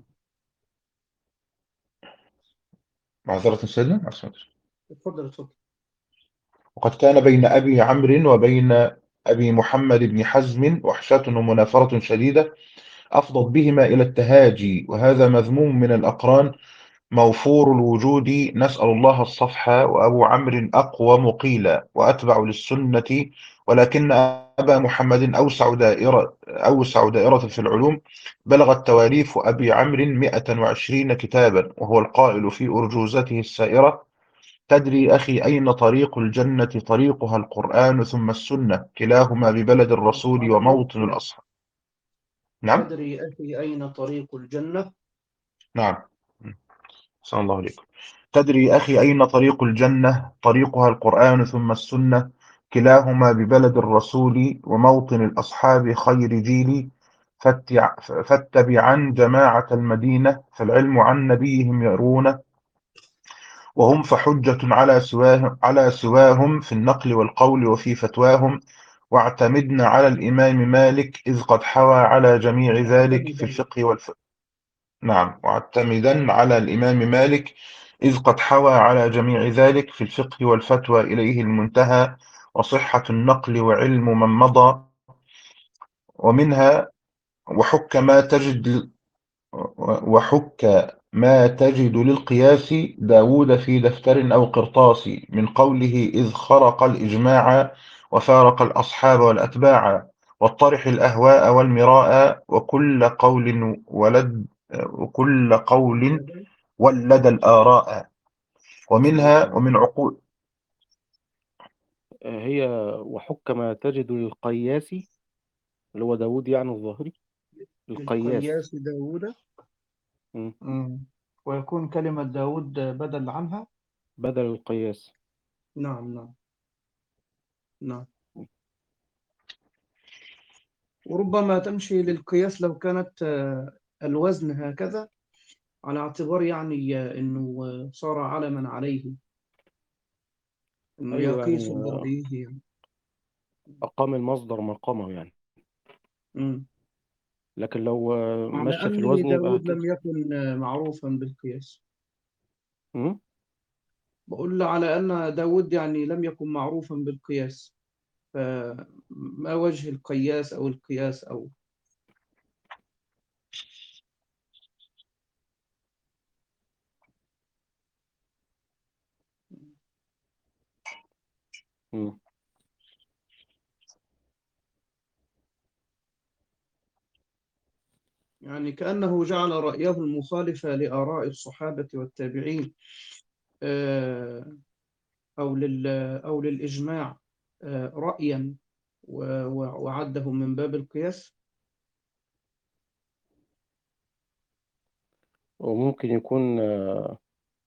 معذرة سيدنا. اتفضل اتفضل. وقد كان بين أبي عمرو وبين أبي محمد بن حزم وحشة ومنافرة شديدة، أفضت بهما إلى التهاجي، وهذا مذموم من الأقران موفور الوجود، نسأل الله الصفح. وأبو عمرو أقوم قيلا وأتبع للسنة، ولكن أبا محمد أوسع دائرة أوسع دائرة في العلوم، بلغت تواليف أبي عمرو مئة وعشرين كتابا، وهو القائل في أرجوزته السائرة: تدري أخي أين طريق الجنة؟ طريقها القرآن ثم السنة، كلاهما ببلد الرسول وموطن الأصحاب. نعم. تدري أخي أين طريق الجنة؟ نعم. صلى الله عليكم. تدري أخي أين طريق الجنة؟ طريقها القرآن ثم السنة، كلاهما ببلد الرسول وموطن الأصحاب خير جيل. فاتع- فاتبعا جماعة المدينة، فالعلم عن نبيهم يرون، وهم فحجة على سواهم على سواهم في النقل والقول وفي فتواهم. واعتمدنا على الإمام مالك إذ قد حوى على جميع ذلك في معتمدا. الفقه والفقه. نعم، واعتمدا على الإمام مالك إذ قد حوى على جميع ذلك في الفقه والفتوى إليه المنتهى، وصحة النقل وعلم من مضى. ومنها وحك ما تجد وحك ما تجد للقياس داود في دفتر أو قرطاس، من قوله إذ خرق الإجماع وفارق الأصحاب والأتباع، واطرح الأهواء والمراء، وكل قول ولد وكل قول ولد الآراء. ومنها ومن عقول آه، هي وحك ما تجد للقياسي اللي هو داود يعني الظاهري، القياس. للقياس داود. مم. مم. ويكون كلمة داود بدل عنها. بدل القياس. نعم نعم نعم. وربما تمشي للقياس لو كانت آه، الوزن هكذا، على اعتبار يعني آه، أنه آه، صار علما عليه، أنه أيوه، يقيس يعني الرأيه يعني. أقام المصدر مقامه يعني. مم. لكن لو آه، على مشى في أن الوزن يبقى داود كده. لم يكن آه، معروفا بالقياس. مم. بقول على أن داود يعني لم يكن معروفا بالقياس، فما وجه القياس أو القياس أو. مم. يعني كأنه جعل رأيه المخالف لآراء الصحابة والتابعين، آه، أو لل أو للإجماع، آه، رأيا، و- و- وعده من باب القياس. وممكن يكون آه،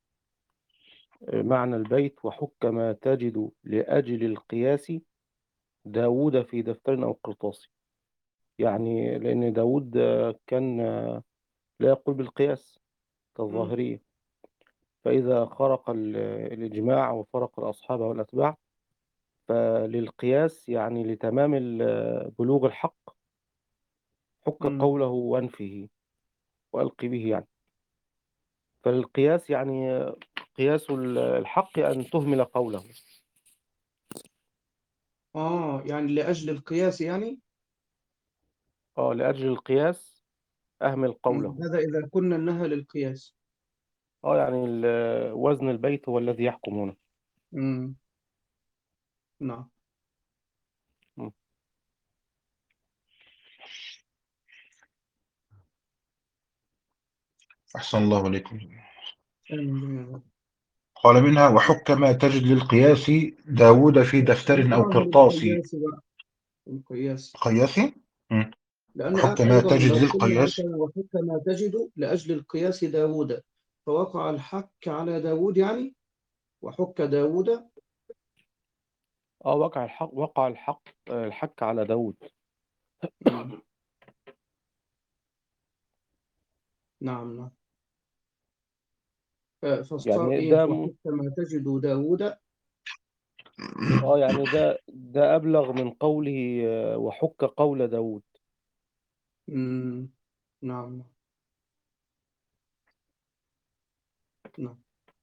معنى البيت وحك ما تجد لأجل القياس داود في دفتر أو قرطاس. يعني لأن داود آه، كان آه، لا يقول بالقياس مم. كالظاهرية، فإذا خرق ال- الإجماع وفرق الأصحاب والأتباع فللقياس يعني لتمام ال- بلوغ الحق حك مم. قوله وانفه وألقي به يعني. فالقياس يعني قياس ال- الحق أن تهمل قوله. آه يعني لأجل القياس يعني. اه، لأجل القياس أهمل مم. قوله. هذا إذا كنا إنها للقياس. اه، يعني ال- وزن البيت هو الذي يحكم هنا. مم. نعم. م. أحسن الله عليكم. آمين جميعا. قال منها وحك ما تجد للقياس داود في دفتر أو نقرأها قرطاس. للقياس بقى. القياس. قياسي. مم. لأن وحك أ- ما أيضا تجد لو قلنا للقياس. مثلا وحك ما تجد لأجل القياس داود، فوقع الحك على داود يعني، وحك داود. اه، وقع الحق وقع الحق آه، الحك على داود. مم. نعم نعم. ف- فصار يعني إيه ده م- وحك ما تجد داود. اه يعني ده ده أبلغ من قوله آه، وحك قول داود. مم. نعم نعم.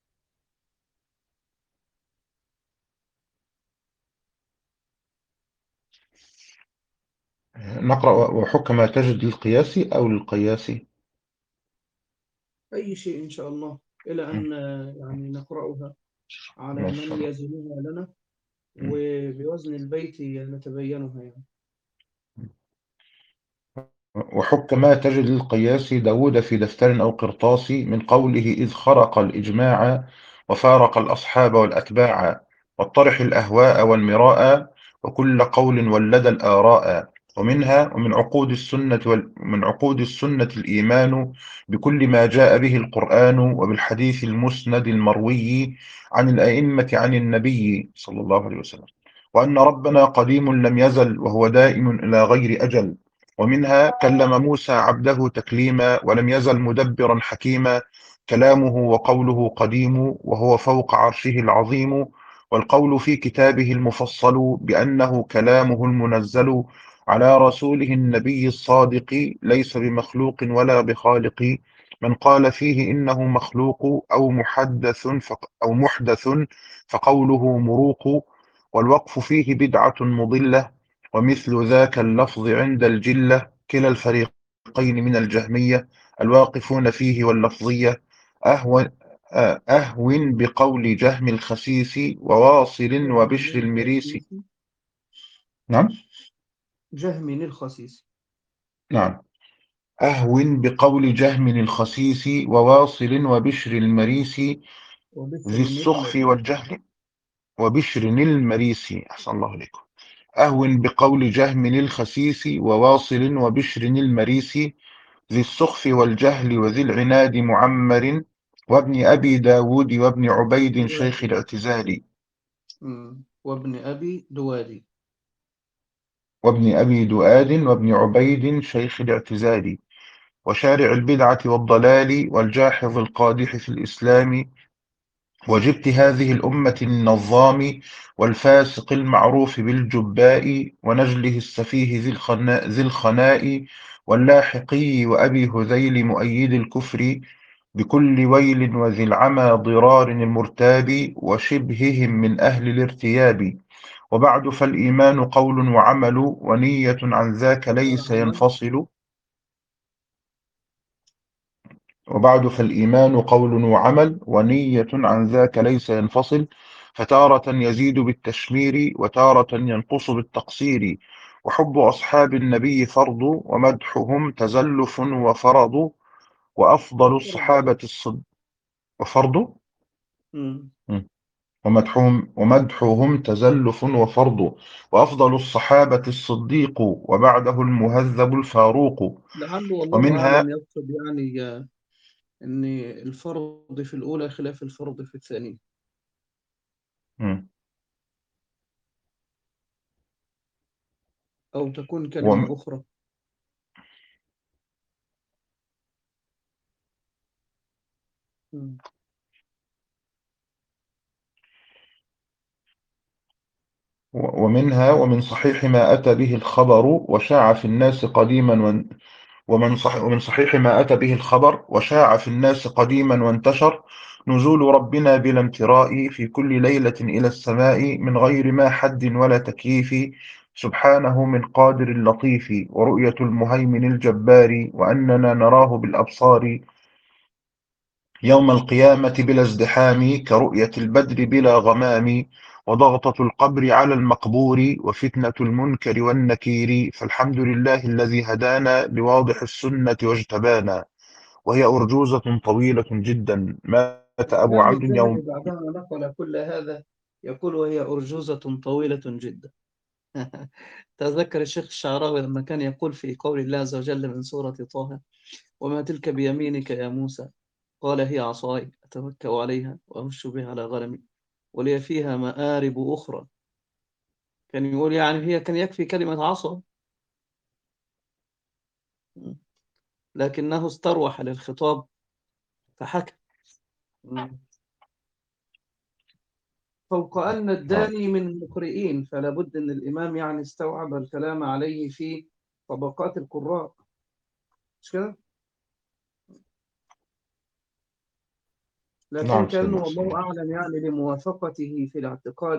نقرأ وحك ما تجد للقياس أو للقياس. أي شيء إن شاء الله، إلى مم. أن آه، يعني نقرأها على من ماشي. يزنها لنا، مم. وبوزن البيت نتبينها يعني. وحك ما تجد للقياس داود في دفتر أو قرطاس، من قوله إذ خرق الإجماع وفارق الأصحاب والأتباع، واطرح الأهواء والمراء، وكل قول ولد الآراء. ومنها ومن عقود السنة وال... من عقود السنة الإيمان بكل ما جاء به القرآن وبالحديث المسند المروي عن الأئمة عن النبي صلى الله عليه وسلم، وأن ربنا قديم لم يزل وهو دائم إلى غير أجل. ومنها كلم موسى عبده تكليما ولم يزل مدبرا حكيما، كلامه وقوله قديم وهو فوق عرشه العظيم، والقول في كتابه المفصل بأنه كلامه المنزل على رسوله النبي الصادق ليس بمخلوق ولا بخالق. من قال فيه إنه مخلوق أو محدث فق أو محدث فقوله مروق. والوقف فيه بدعة مضلة، ومثل ذاك اللفظ عند الجلة كلا الفريقين من الجهمية الواقفون فيه واللفظية. أهون أهون بقول جهم الخسيس وواصل جهم وبشر المريسي. الخسيس. نعم جهم الخسيس. نعم أهون بقول جهم الخسيس وواصل وبشر المريسي وبشر ذي السخف المريسي. والجهل. وبشر المريسي أحسن الله عليكم. أهون بقول جهم الخسيس وواصل وبشر المريسي ذي السخف والجهل وذي العناد معمر وابن أبي داود وابن عبيد شيخ دوادي. الاعتزال. مم. وابن أبي دوادي. وابن أبي دؤاد وابن عبيد شيخ الاعتزال. وشارع البدعة والضلال والجاحظ القادح في الإسلام وجبت هذه الأمة النظام والفاسق المعروف بالجباء ونجله السفيه ذي الخناء, ذي الخناء واللاحقي وأبي هذيل مؤيد الكفر بكل ويل وذي العمى ضرار المرتاب وشبههم من أهل الارتياب. وبعد فالإيمان قول وعمل ونية عن ذاك ليس وعمل. ينفصل. وبعد فالإيمان قول وعمل ونية عن ذاك ليس ينفصل. فتارة يزيد بالتشمير وتارة ينقص بالتقصير. وحب أصحاب النبي فرض ومدحهم تزلف وفرض. وأفضل وفرض. الصحابة الصد وفرض مم. م. ومدحهم ومدحهم تزلف وفرض. وأفضل الصحابة الصديق وبعده المهذب الفاروق. لعله والله ومنها أعلم يقصد يعني آه، أن الفرض في الأولى خلاف الفرض في الثانية، م. أو تكون وم- كلمة أخرى. مم. ومنها ومن صحيح ما أتى به الخبر وشاع في الناس قديما وان- ومن صح ومن صحيح ما أتى به الخبر وشاع في الناس قديما وانتشر نزول ربنا بلا امتراء في كل ليلة إلى السماء من غير ما حد ولا تكييف. سبحانه من قادر اللطيف ورؤية المهيمن الجبار وأننا نراه بالأبصار يوم القيامة بلا ازدحام كرؤية البدر بلا غمام. وضغطة القبر على المقبور وفتنة المنكر والنكير. فالحمد لله الذي هدانا لواضح السنة واجتبانا وهي أرجوزة طويلة جدا مات أبو الإمام عبد الذهبي يوم. بعدما نقل كل هذا يقول وهي أرجوزة طويلة جدا. تذكر الشيخ الشعراوي لما كان يقول في قول الله عز وجل من سورة طه: وما تلك بيمينك يا موسى، قال هي عصاي أتوكأ عليها وأهش بها على غنمي ولي فيها مآرب أخرى. كان يقول يعني هي كان يكفي كلمة عصا، لكنه استروح للخطاب فحكى. فوق أن نعم الداني من المقرئين فلا بد أن الإمام يعني استوعب الكلام عليه في طبقات القراء، مش كده؟ لكن نعم كأنه سيدنا والله أحسن. أعلم يعني لموافقته في الاعتقاد،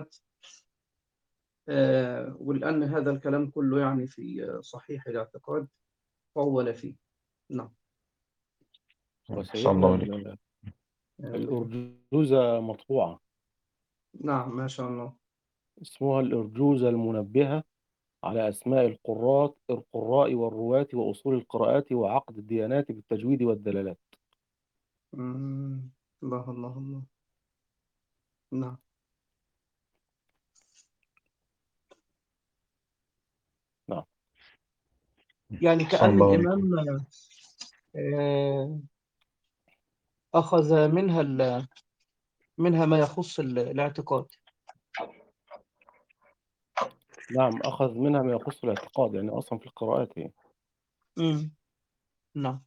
آه ولأن هذا الكلام كله يعني في صحيح الاعتقاد طول فيه. نعم. أحسن الله وسيدنا عليك. ال- آمين. الأرجوزة مطبوعة، نعم ما شاء الله. اسمها الأرجوزة المنبهة على أسماء القراء القراء والرواة وأصول القراءات وعقد الديانات بالتجويد والدلالات. مم. الله الله الله. نعم. نعم. يعني أحسن كأن الله عليك. الإمام آه أخذ منها ال- منها ما يخص ال- الاعتقاد. نعم، أخذ منها ما يخص الاعتقاد، يعني أصلا في القراءات هي. مم. نعم.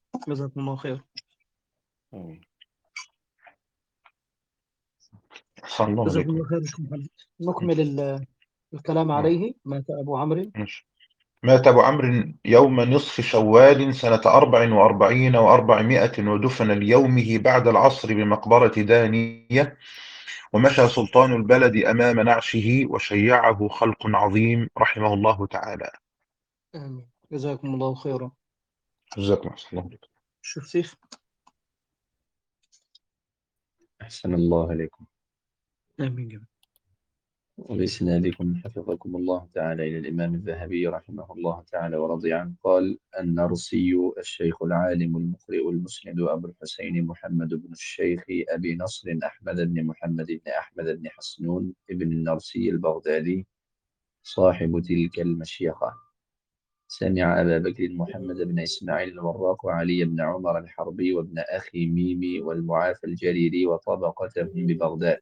جزاكم الله خير. آمين. صلى الله جزاكم عليكم. الله خير يا شيخ محمد. نكمل ال- الكلام نعم. عليه. مات أبو عمرو ماشي. مات أبو عمرو يوم نصف شوال سنة أربع وأربعين وأربعمائة ودفن ليومه بعد العصر بمقبرة دانية. ومشى سلطان البلد أمام نعشه وشيعه خلق عظيم رحمه الله تعالى. آمين. جزاكم الله خيرا. جزاكم الله خير. شوف سيف. أحسن الله عليكم. آمين جميعا. وبإسنادكم حفظكم الله تعالى إلى الإمام الذهبي رحمه الله تعالى ورضي عنه قال: النرسي الشيخ العالم المقرئ المسند أبو الحسين محمد بن الشيخ أبي نصر أحمد بن محمد بن أحمد بن حسنون ابن النرسي البغدادي صاحب تلك المشيخة، سمع أبا بكر محمد بن إسماعيل الوراق وعلي بن عمر الحربي وابن أخي ميمي والمعافى الجريري وطبقتهم ببغداد،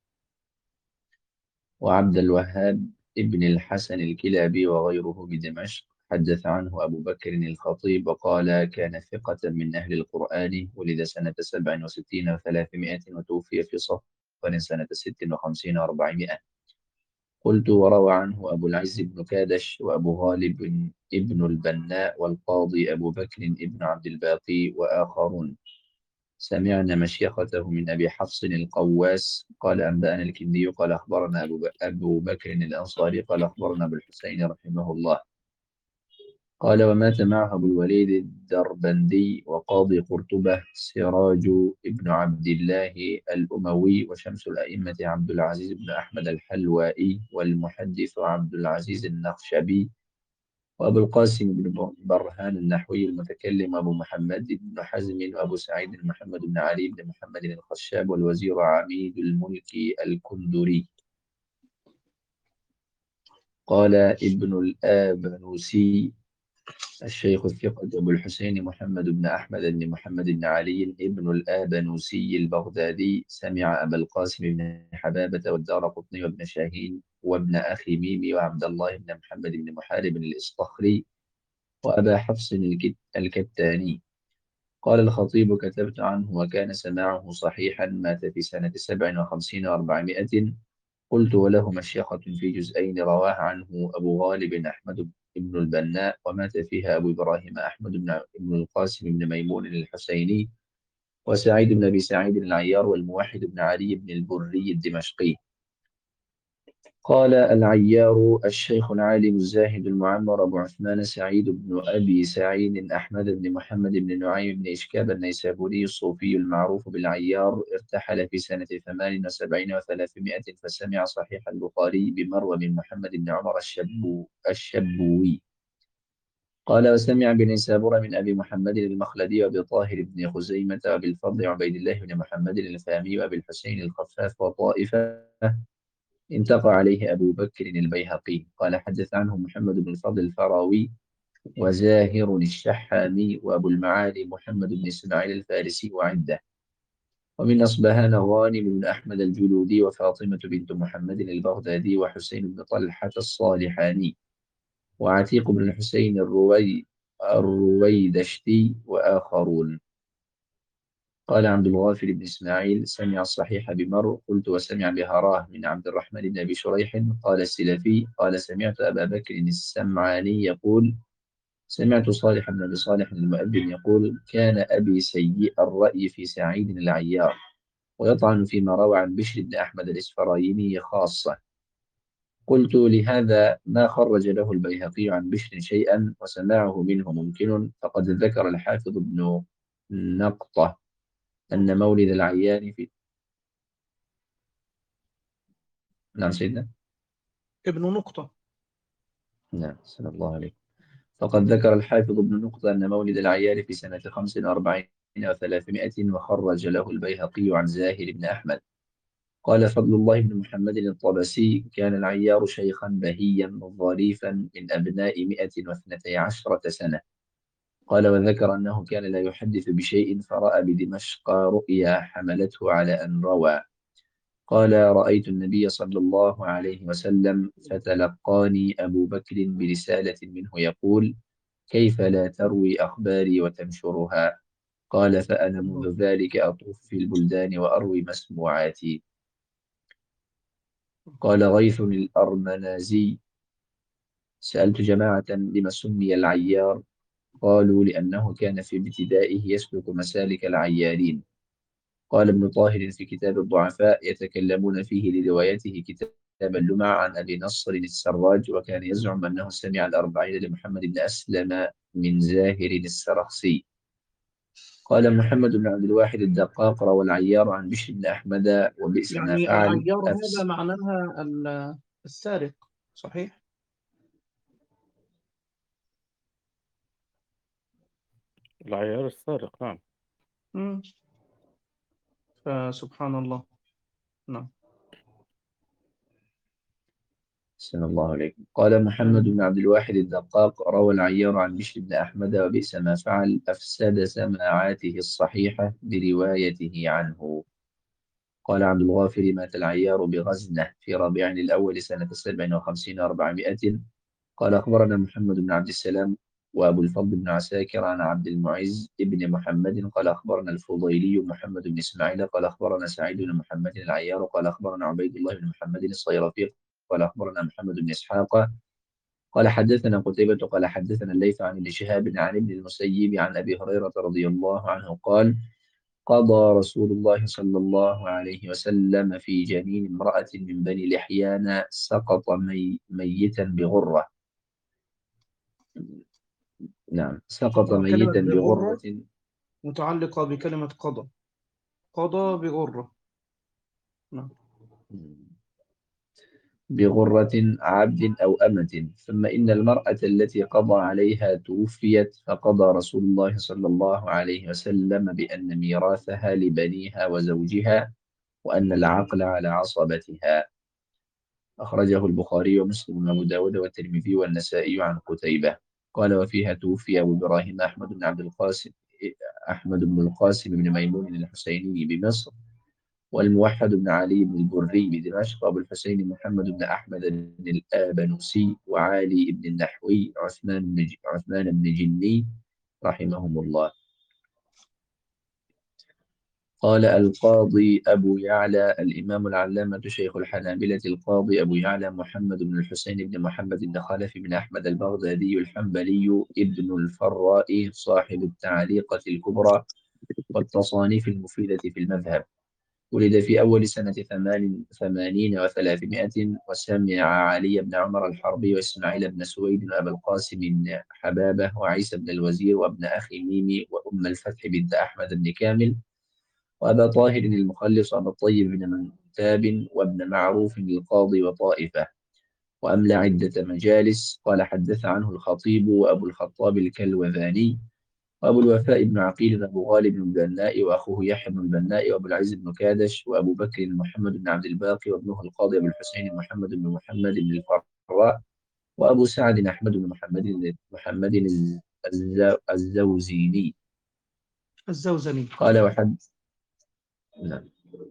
وعبد الوهاب ابن الحسن الكلابي وغيره بدمشق. حدث عنه أبو بكر الخطيب وقال: كان ثقة من أهل القرآن، ولد سنة سبع وستين وثلاثمائة وتوفي في صفر سنة ست وخمسين وأربعمائة. قلت: وروى عنه أبو العز بن كادش وأبو غالب ابن البناء والقاضي أبو بكر ابن عبد الباقي وآخرون. سمعنا مشيخته من أبي حفص القواس قال: أنبأنا الكندي قال: أخبرنا أبو, ب... أبو بكر الأنصاري قال: أخبرنا أبو الحسين رحمه الله قال: ومات معه أبو الوليد الدربندي وقاضي قرطبة سراج ابن عبد الله الأموي وشمس الأئمة عبد العزيز بن أحمد الحلوائي والمحدث عبد العزيز النخشبي وأبو القاسم بن برهان النحوي المتكلم أبو محمد بن حزم وأبو سعيد محمد بن علي بن محمد الخشاب والوزير عميد الملك الكندري. قال ابن الآبنوسي الشيخ الثقة أبو الحسين محمد بن أحمد بن محمد بن علي ابن الآبنوسي البغدادي سمع أبا القاسم بن حبابة والدار قطني وابن شاهين وابن أخي ميمي وعبد الله بن محمد بن محارب الإصطخري وأبا حفص الكتاني. قال الخطيب: كتبت عنه وكان سماعه صحيحا، مات في سنة سبع وخمسين وأربعمائة. قلت: وله مشيخة في جزئين رواه عنه أبو غالب أحمد بن البناء، ومات فيها أبو إبراهيم أحمد بن بن القاسم بن ميمون الحسيني وسعيد بن أبي سعيد العيار والموحد بن علي بن البري الدمشقي. قال العيار: الشيخ العالم الزاهد المعمر أبو عثمان سعيد بن أبي سعيد أحمد بن محمد بن نعيم بن إشكاب النيسابوري الصوفي المعروف بالعيار، ارتحل في سنة ثمان وسبعين وثلاثمائة فسمع صحيح البخاري بمروى بن محمد بن عمر الشبو الشبوي. قال: وسمع بنيسابور من أبي محمد المخلدي وأبي طاهر بن خزيمة وأبي الفضل عبيد الله بن محمد الفهمي وأبي الحسين الخفاف وطائفة انتقى عليه أبو بكر البيهقي. قال: حدث عنه محمد بن الفضل الفراوي وزاهر الشحامي وأبو المعالي محمد بن إسماعيل الفارسي وعدة. ومن أصبهان غانم بن أحمد الجلودي وفاطمة بنت محمد البغدادي وحسين بن طلحة الصالحاني وعتيق بن الحسين الروي الرويدشتي وآخرون. قال عبد الغافر بن إسماعيل: سمع الصحيح بمر. قلت: وسمع بهراه من عبد الرحمن بن أبي شريح. قال السلفي: قال: سمعت أبا بكر السمعاني يقول: سمعت صالح بن أبي صالح المؤذن يقول: كان أبي سيء الرأي في سعيد العيار، ويطعن فيما روى عن بشر بن أحمد الإسفرايني خاصة. قلت: لهذا ما خرج له البيهقي عن بشر شيئا وسماعه منه ممكن، فقد ذكر الحافظ ابن نقطة أن مولد العيان في نعم سيدنا ابن نقطة. نعم صلى الله عليه. فقد ذكر الحافظ ابن نقطة أن مولد العيان في سنة خمس وأربعين وثلاثمائة وخرج له البيهقي عن زاهر بن أحمد. قال فضل الله بن محمد الطبسي: كان العيار شيخا بهيا ظريفا من أبناء مئة واثنتي عشرة سنة. قال وذكر أنه كان لا يحدث بشيء فرأى بدمشق رؤيا حملته على أن روى. قال: رأيت النبي صلى الله عليه وسلم فتلقاني أبو بكر برسالة منه يقول: كيف لا تروي أخباري وتنشرها؟ قال: فأنا منذ ذلك أطوف في البلدان وأروي مسموعاتي. قال غيث الأرمنازي: سألت جماعة لما سمي العيار؟ قالوا لأنه كان في ابتدائه يسلك مسالك العيارين. قال ابن طاهر في كتاب الضعفاء: يتكلمون فيه لروايته كتاب اللمع عن أبي نصر السراج، وكان يزعم أنه سمع الأربعين لمحمد بن أسلم من زاهر السرخسي. قال محمد بن عبد الواحد الدقاق: روى العيار عن بشر بن أحمد وبئس ما يعني فعل العيار هذا أفس. معناها ال- السارق، صحيح؟ العيار السارق، نعم. مم. فسبحان الله. نعم. أحسن الله عليكم. قال محمد بن عبد الواحد الدقاق: روى العيار عن بشر بن أحمد وبئس ما فعل أفسد سماعاته الصحيحة بروايته عنه. قال عبد الغافر: مات العيار بغزنة في ربيع الأول سنة سبع وخمسين وأربعمائة. قال أخبرنا محمد بن عبد السلام وأبو الفضل بن عساكر عن عبد المعز بن محمد قال أخبرنا الفضيلي محمد بن إسماعيل قال أخبرنا سعيد بن محمد العيار قال أخبرنا عبيد الله بن محمد الصيرفي قال أخبرنا محمد بن إسحاق قال حدثنا قتيبة قال حدثنا الليث عن ابن شهاب عن ابن المسيب عن أبي هريرة رضي الله عنه قال: قضى رسول الله صلى الله عليه وسلم في جنين امرأة من بني لحيان سقط مي ميتا بغرة. نعم، سقط وكلمة ميتا بغرة بغرة. متعلقة بكلمة قضى. قضى بغرة. نعم. بغرة عبد أو أمة. ثم إن المرأة التي قضى عليها توفيت، فقضى رسول الله صلى الله عليه وسلم بأن ميراثها لبنيها وزوجها، وأن العقل على عصبتها. أخرجه البخاري ومسلم وأبو داود والترمذي والنسائي عن قتيبة. قال: وفيها توفي أبو إبراهيم أحمد بن عبد القاسم أحمد بن القاسم بن ميمون الحسيني بمصر، والموحد بن علي بن البري بدمشق، وأبو الحسين محمد بن أحمد بن الآبنوسي، وعالي بن النحوي عثمان بن ج- عثمان بن جني رحمهم الله. قال القاضي أبو يعلى الإمام العلامة شيخ الحنابلة القاضي أبو يعلى محمد بن الحسين بن محمد بن خلف بن أحمد البغدادي الحنبلي ابن الفراء صاحب التعليقة الكبرى والتصانيف المفيدة في المذهب. ولد في أول سنة ثمان ثمانين وثلاثمائة، وسمع علي بن عمر الحربي وإسماعيل بن سويد وأبا القاسم بن حبابة وعيسى بن الوزير وابن أخي ميمي وأم الفتح بنت أحمد بن كامل وأبا طاهر المخلص وأبا الطيب بن منتاب وابن معروف القاضي وطائفة، وأملى عدة مجالس. قال حدث عنه الخطيب وأبو الخطاب الكلوذاني وأبو الوفاء بن عقيل وأبو غالب بن البناء وأخوه يحيى بن البناء وأبو العز بن كادش وأبو بكر محمد بن عبد الباقي وابنه القاضي أبو الحسين محمد بن محمد بن الفراء وأبو سعد أحمد بن محمد محمد الز- الز- الزوزيني. الزوزني. قال وحد نعم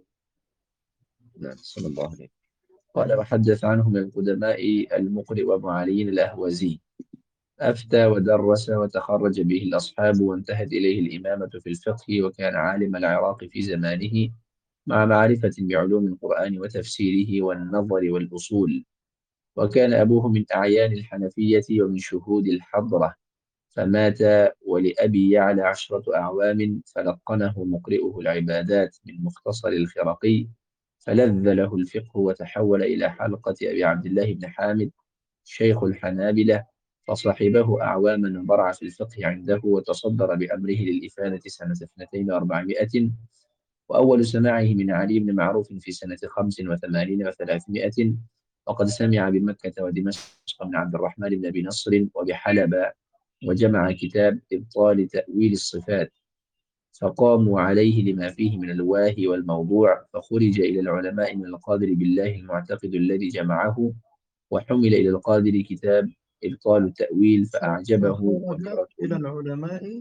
نعم صلى الله عليه وسلم. قال وحدث عنه من القدماء المقرئ وأبو علي الأهوزي. أفتى ودرس وتخرج به الأصحاب، وانتهت إليه الإمامة في الفقه، وكان عالم العراق في زمانه مع معرفة بعلوم القرآن وتفسيره والنظر والأصول. وكان أبوه من أعيان الحنفية ومن شهود الحضرة، فمات ولأبي يعلى عشرة أعوام، فلقنه مقرئه العبادات من مختصر الخرقي، فلذ له الفقه وتحول إلى حلقة أبي عبد الله بن حامد شيخ الحنابلة، فصحبه أعواما وبرع في الفقه عنده، وتصدر بأمره للإفادة سنة اثنتين وأربعمائة. وأول سماعه من علي بن معروف في سنة خمس وثمانين وثلاثمائة، وقد سمع بمكة ودمشق من عبد الرحمن بن أبي نصر وبحلب، وجمع كتاب إبطال تأويل الصفات، فقاموا عليه لما فيه من الواهي والموضوع، فخرج إلى العلماء من القادر بالله المعتقد الذي جمعه، وحمل إلى القادر كتاب إبطال التأويل فأعجبه فخرج إلى وقرته. العلماء.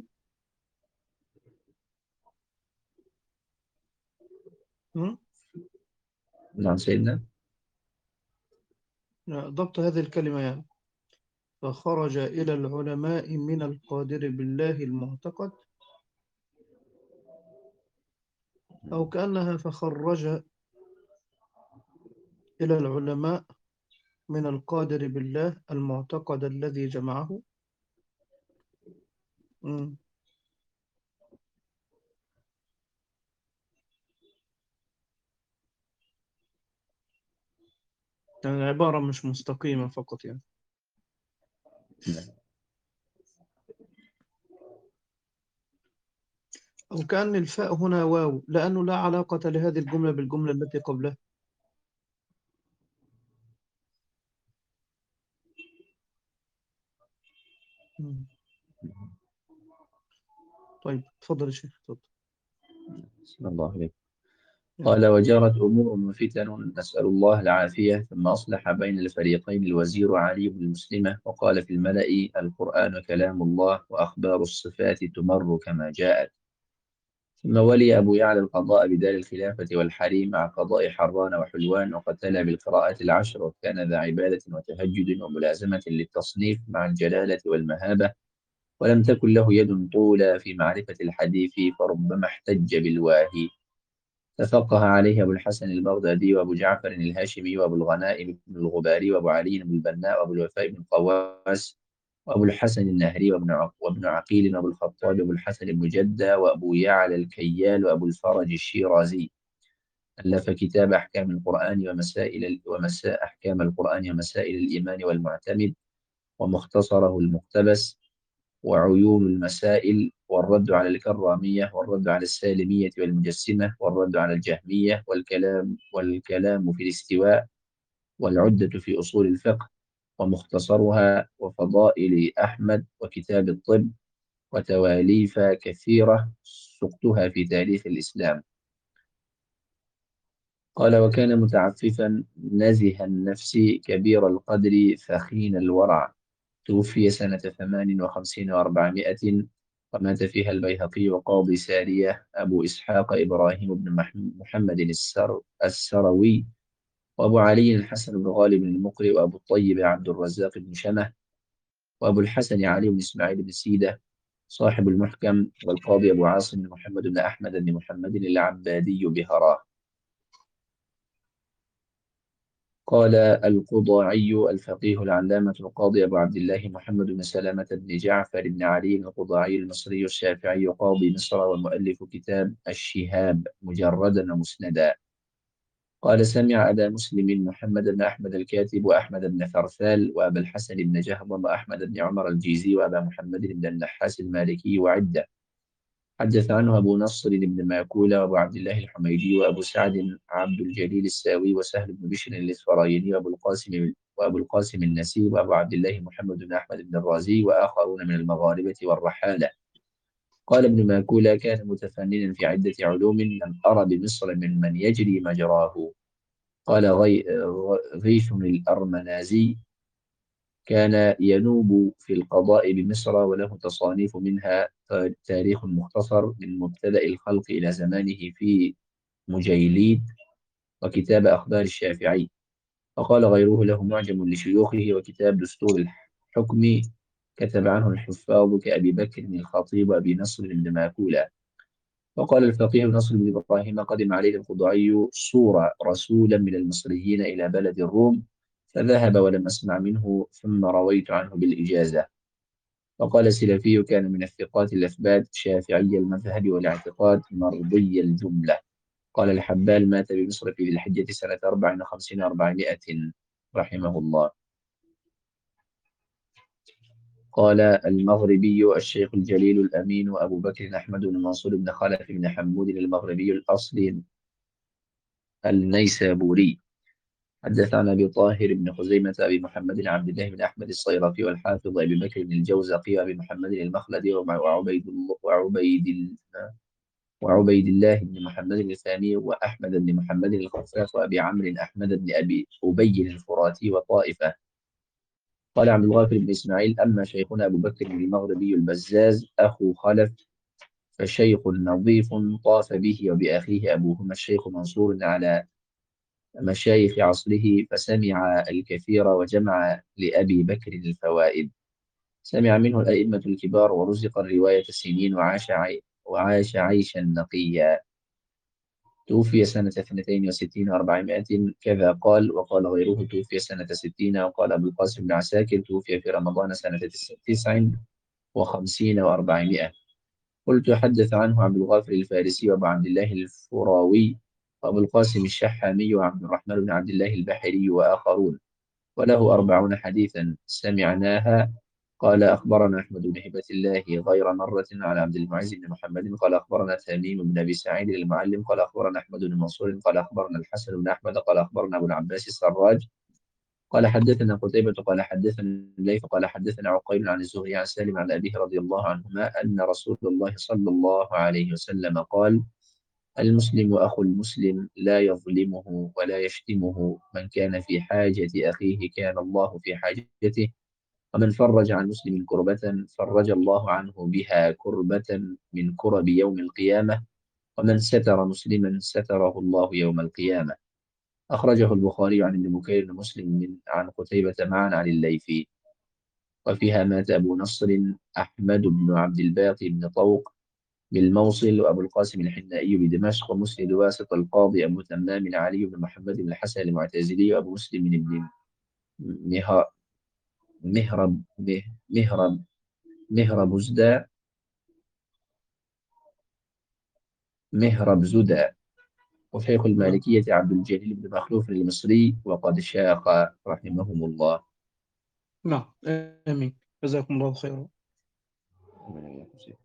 م? نعم سيدنا. ضبط هذه الكلمة يعني. فخرج إلى العلماء من القادر بالله المعتقد، أو كأنها فخرج إلى العلماء من القادر بالله المعتقد الذي جمعه. مم. يعني العبارة مش مستقيمة فقط يعني. أو كأن الفاء هنا واو لأنه لا علاقة لهذه الجملة بالجملة التي قبلها. مم. طيب تفضل يا شيخ تفضل. بسم الله عليك. يا قال: رب. وجرت أمور وفتن نسأل الله العافية. ثم أصلح بين الفريقين الوزير علي بن المسلمة وقال في الملأ: القرآن كلام الله وأخبار الصفات تمر كما جاءت. ثم ولي أبو يعلى القضاء بدار الخلافة والحريم مع قضاء حران وحلوان، وقد تلا بالقراءة العشر، وكان ذا عبادة وتهجد وملازمة للتصنيف مع الجلالة والمهابة، ولم تكن له يد طولى في معرفة الحديث، فربما احتج بالواهي. تفقه عليه أبو الحسن البغدادي وأبو جعفر الهاشمي وأبو الغنائم بن الغباري وأبو علي بن البناء وأبو الوفاء بن قواس وأبو الحسن النهري وابن عق- وابن عقيل وأبو الخطاب وأبو الحسن بن جدة وأبو يعلى الكيال وأبو الفرج الشيرازي. ألف كتاب أحكام القرآن ومسائل ومساء أحكام القرآن ومسائل الإيمان والمعتمد، ومختصره المقتبس، وعيون المسائل، والرد على الكرامية، والرد على السالمية والمجسمة، والرد على الجهمية، والكلام والكلام في الاستواء، والعدة في أصول الفقه، ومختصرها، وفضائل أحمد، وكتاب الطب، وتواليف كثيرة سقتها في تاريخ الإسلام. قال: وكان متعففا نزه النفس كبير القدر ثخين الورع. توفي سنة ثمان وخمسين وأربعمائة، ومات فيها البيهقي وقاضي سارية أبو إسحاق إبراهيم بن مح- محمد السر السروي، وأبو علي الحسن بن غالب المقري، وأبو الطيب عبد الرزاق بن شمه، وأبو الحسن علي بن إسماعيل بن سيدة صاحب المحكم، والقاضي أبو عاصم بن محمد بن أحمد بن محمد العبادي بهراه. قال القضاعي الفقيه العلامة القاضي أبو عبد الله محمد بن سلامة بن جعفر بن علي القضاعي المصري الشافعي قاضي مصر ومؤلف كتاب الشهاب مجردا ومسندا. قال: سمع أبا مسلم محمد بن أحمد الكاتب وأحمد بن ثرثال وأبا الحسن بن جهضم وأحمد بن عمر الجيزي وأبا محمد بن النحاس المالكي وعدة. حدث عنه أبو نصر بن ماكولة وأبو عبد الله الحميدي وأبو سعد عبد الجليل الساوي وسهل بن بشر الإسفرايني وأبو القاسم وأبو القاسم النسي وأبو عبد الله محمد بن أحمد بن الرازي وآخرون من المغاربة والرحالة. قال ابن ماكولة: كان متفننا في عدة علوم لم أر بمصر من من يجري مجراه. قال غي... غيث الأرمنازي: كان ينوب في القضاء بمصر، وله تصانيف منها تاريخ مختصر من مبتدأ الخلق إلى زمانه في مجيليد، وكتاب أخبار الشافعي. وقال غيره: له معجم لشيوخه، وكتاب دستور الحكم كتب عنه الحفاظ كأبي بكر بن الخطيب وأبي نصر بن ماكولة. وقال الفقيه نصر بن إبراهيم: قدم عليه الخضعي صورة رسولا من المصريين إلى بلد الروم، فذهب ولم أسمع منه، ثم رويت عنه بالإجازة. وقال السلفي: كان من الثقات الأثبات، شافعي المذهب والاعتقاد، مرضي الجملة. قال الحبال: مات بمصر في ذي الحجة سنة أربع وخمسين وأربعمائة رحمه الله. قال المغربي الشيخ الجليل الأمين أبو بكر أحمد بن منصور بن خلف بن حمود المغربي الأصلي النيسابوري. حدث عن أبي طاهر بن خزيمة أبي محمد بن عبد الله بن أحمد الصيرفي والحافظ أبي بكر بن الجوزقي وأبي محمد المخلدي وعبيد الله وعبيد وعبيد الله بن محمد الثاني وأحمد بن محمد الخفاف وأبي عمرو أحمد بن أبي أبي الفراتي وطائفة. قال عبد الغافر بن إسماعيل: أما شيخنا أبو بكر المغربي البزاز أخو خلف فشيخ نظيف طاف به وبأخيه أبوهما الشيخ منصور على مشايخ عصره، فسمع الكثير وجمع لأبي بكر الفوائد. سمع منه الأئمة الكبار ورزق الرواية سنين وعاش عي وعاش عيشا نقيا. توفي سنة اثنتين وستين وأربعمائة كذا قال. وقال غيره توفي سنة ستين. وقال أبو القاسم بن عساكر توفي في رمضان سنة تس- تسع وخمسين وأربعمائة. قلت حدث عنه عبد الغافر الفارسي وأبو عبد الله الفراوي وأبو القاسم الشحامي وعبد الرحمن بن عبد الله البحري وآخرون، وله أربعون حديثا سمعناها. قال أخبرنا أحمد بن هبة الله غير مرة على عبد المعز بن محمد قال أخبرنا تميم بن أبي سعيد المعلم قال أخبرنا أحمد بن منصور قال أخبرنا الحسن بن أحمد قال أخبرنا أبو العباس السراج قال حدثنا قتيبة قال حدثنا الليث قال حدثنا عقيل عن الزهري عن سالم عن أبيه رضي الله عنهما أن رسول الله صلى الله عليه وسلم قال: المسلم أخو المسلم لا يظلمه ولا يشتمه، من كان في حاجة أخيه كان الله في حاجته، ومن فرج عن مسلم كربة فرج الله عنه بها كربة من كرب يوم القيامة، ومن ستر مسلما ستره الله يوم القيامة. أخرجه البخاري عن ابن بكير بن مسلم من عن قتيبة معا عن الليثي. وفيها مات أبو نصر أحمد بن عبد الباقي بن طوق بالموصل، وأبو القاسم الحنائي بدمشق، ومسند واسط القاضي أبو تمام علي بن محمد بن الحسن المعتزلي، وأبو مسلم بن مه- مهرب مه- مهرب مهرب زدا مهرب زدا. وشيخ نعم المالكية عبد الجليل بن مخلوف المصري، وقد شاق رحمهم الله. نعم. آمين. جزاكم الله خيرا. من يحسن.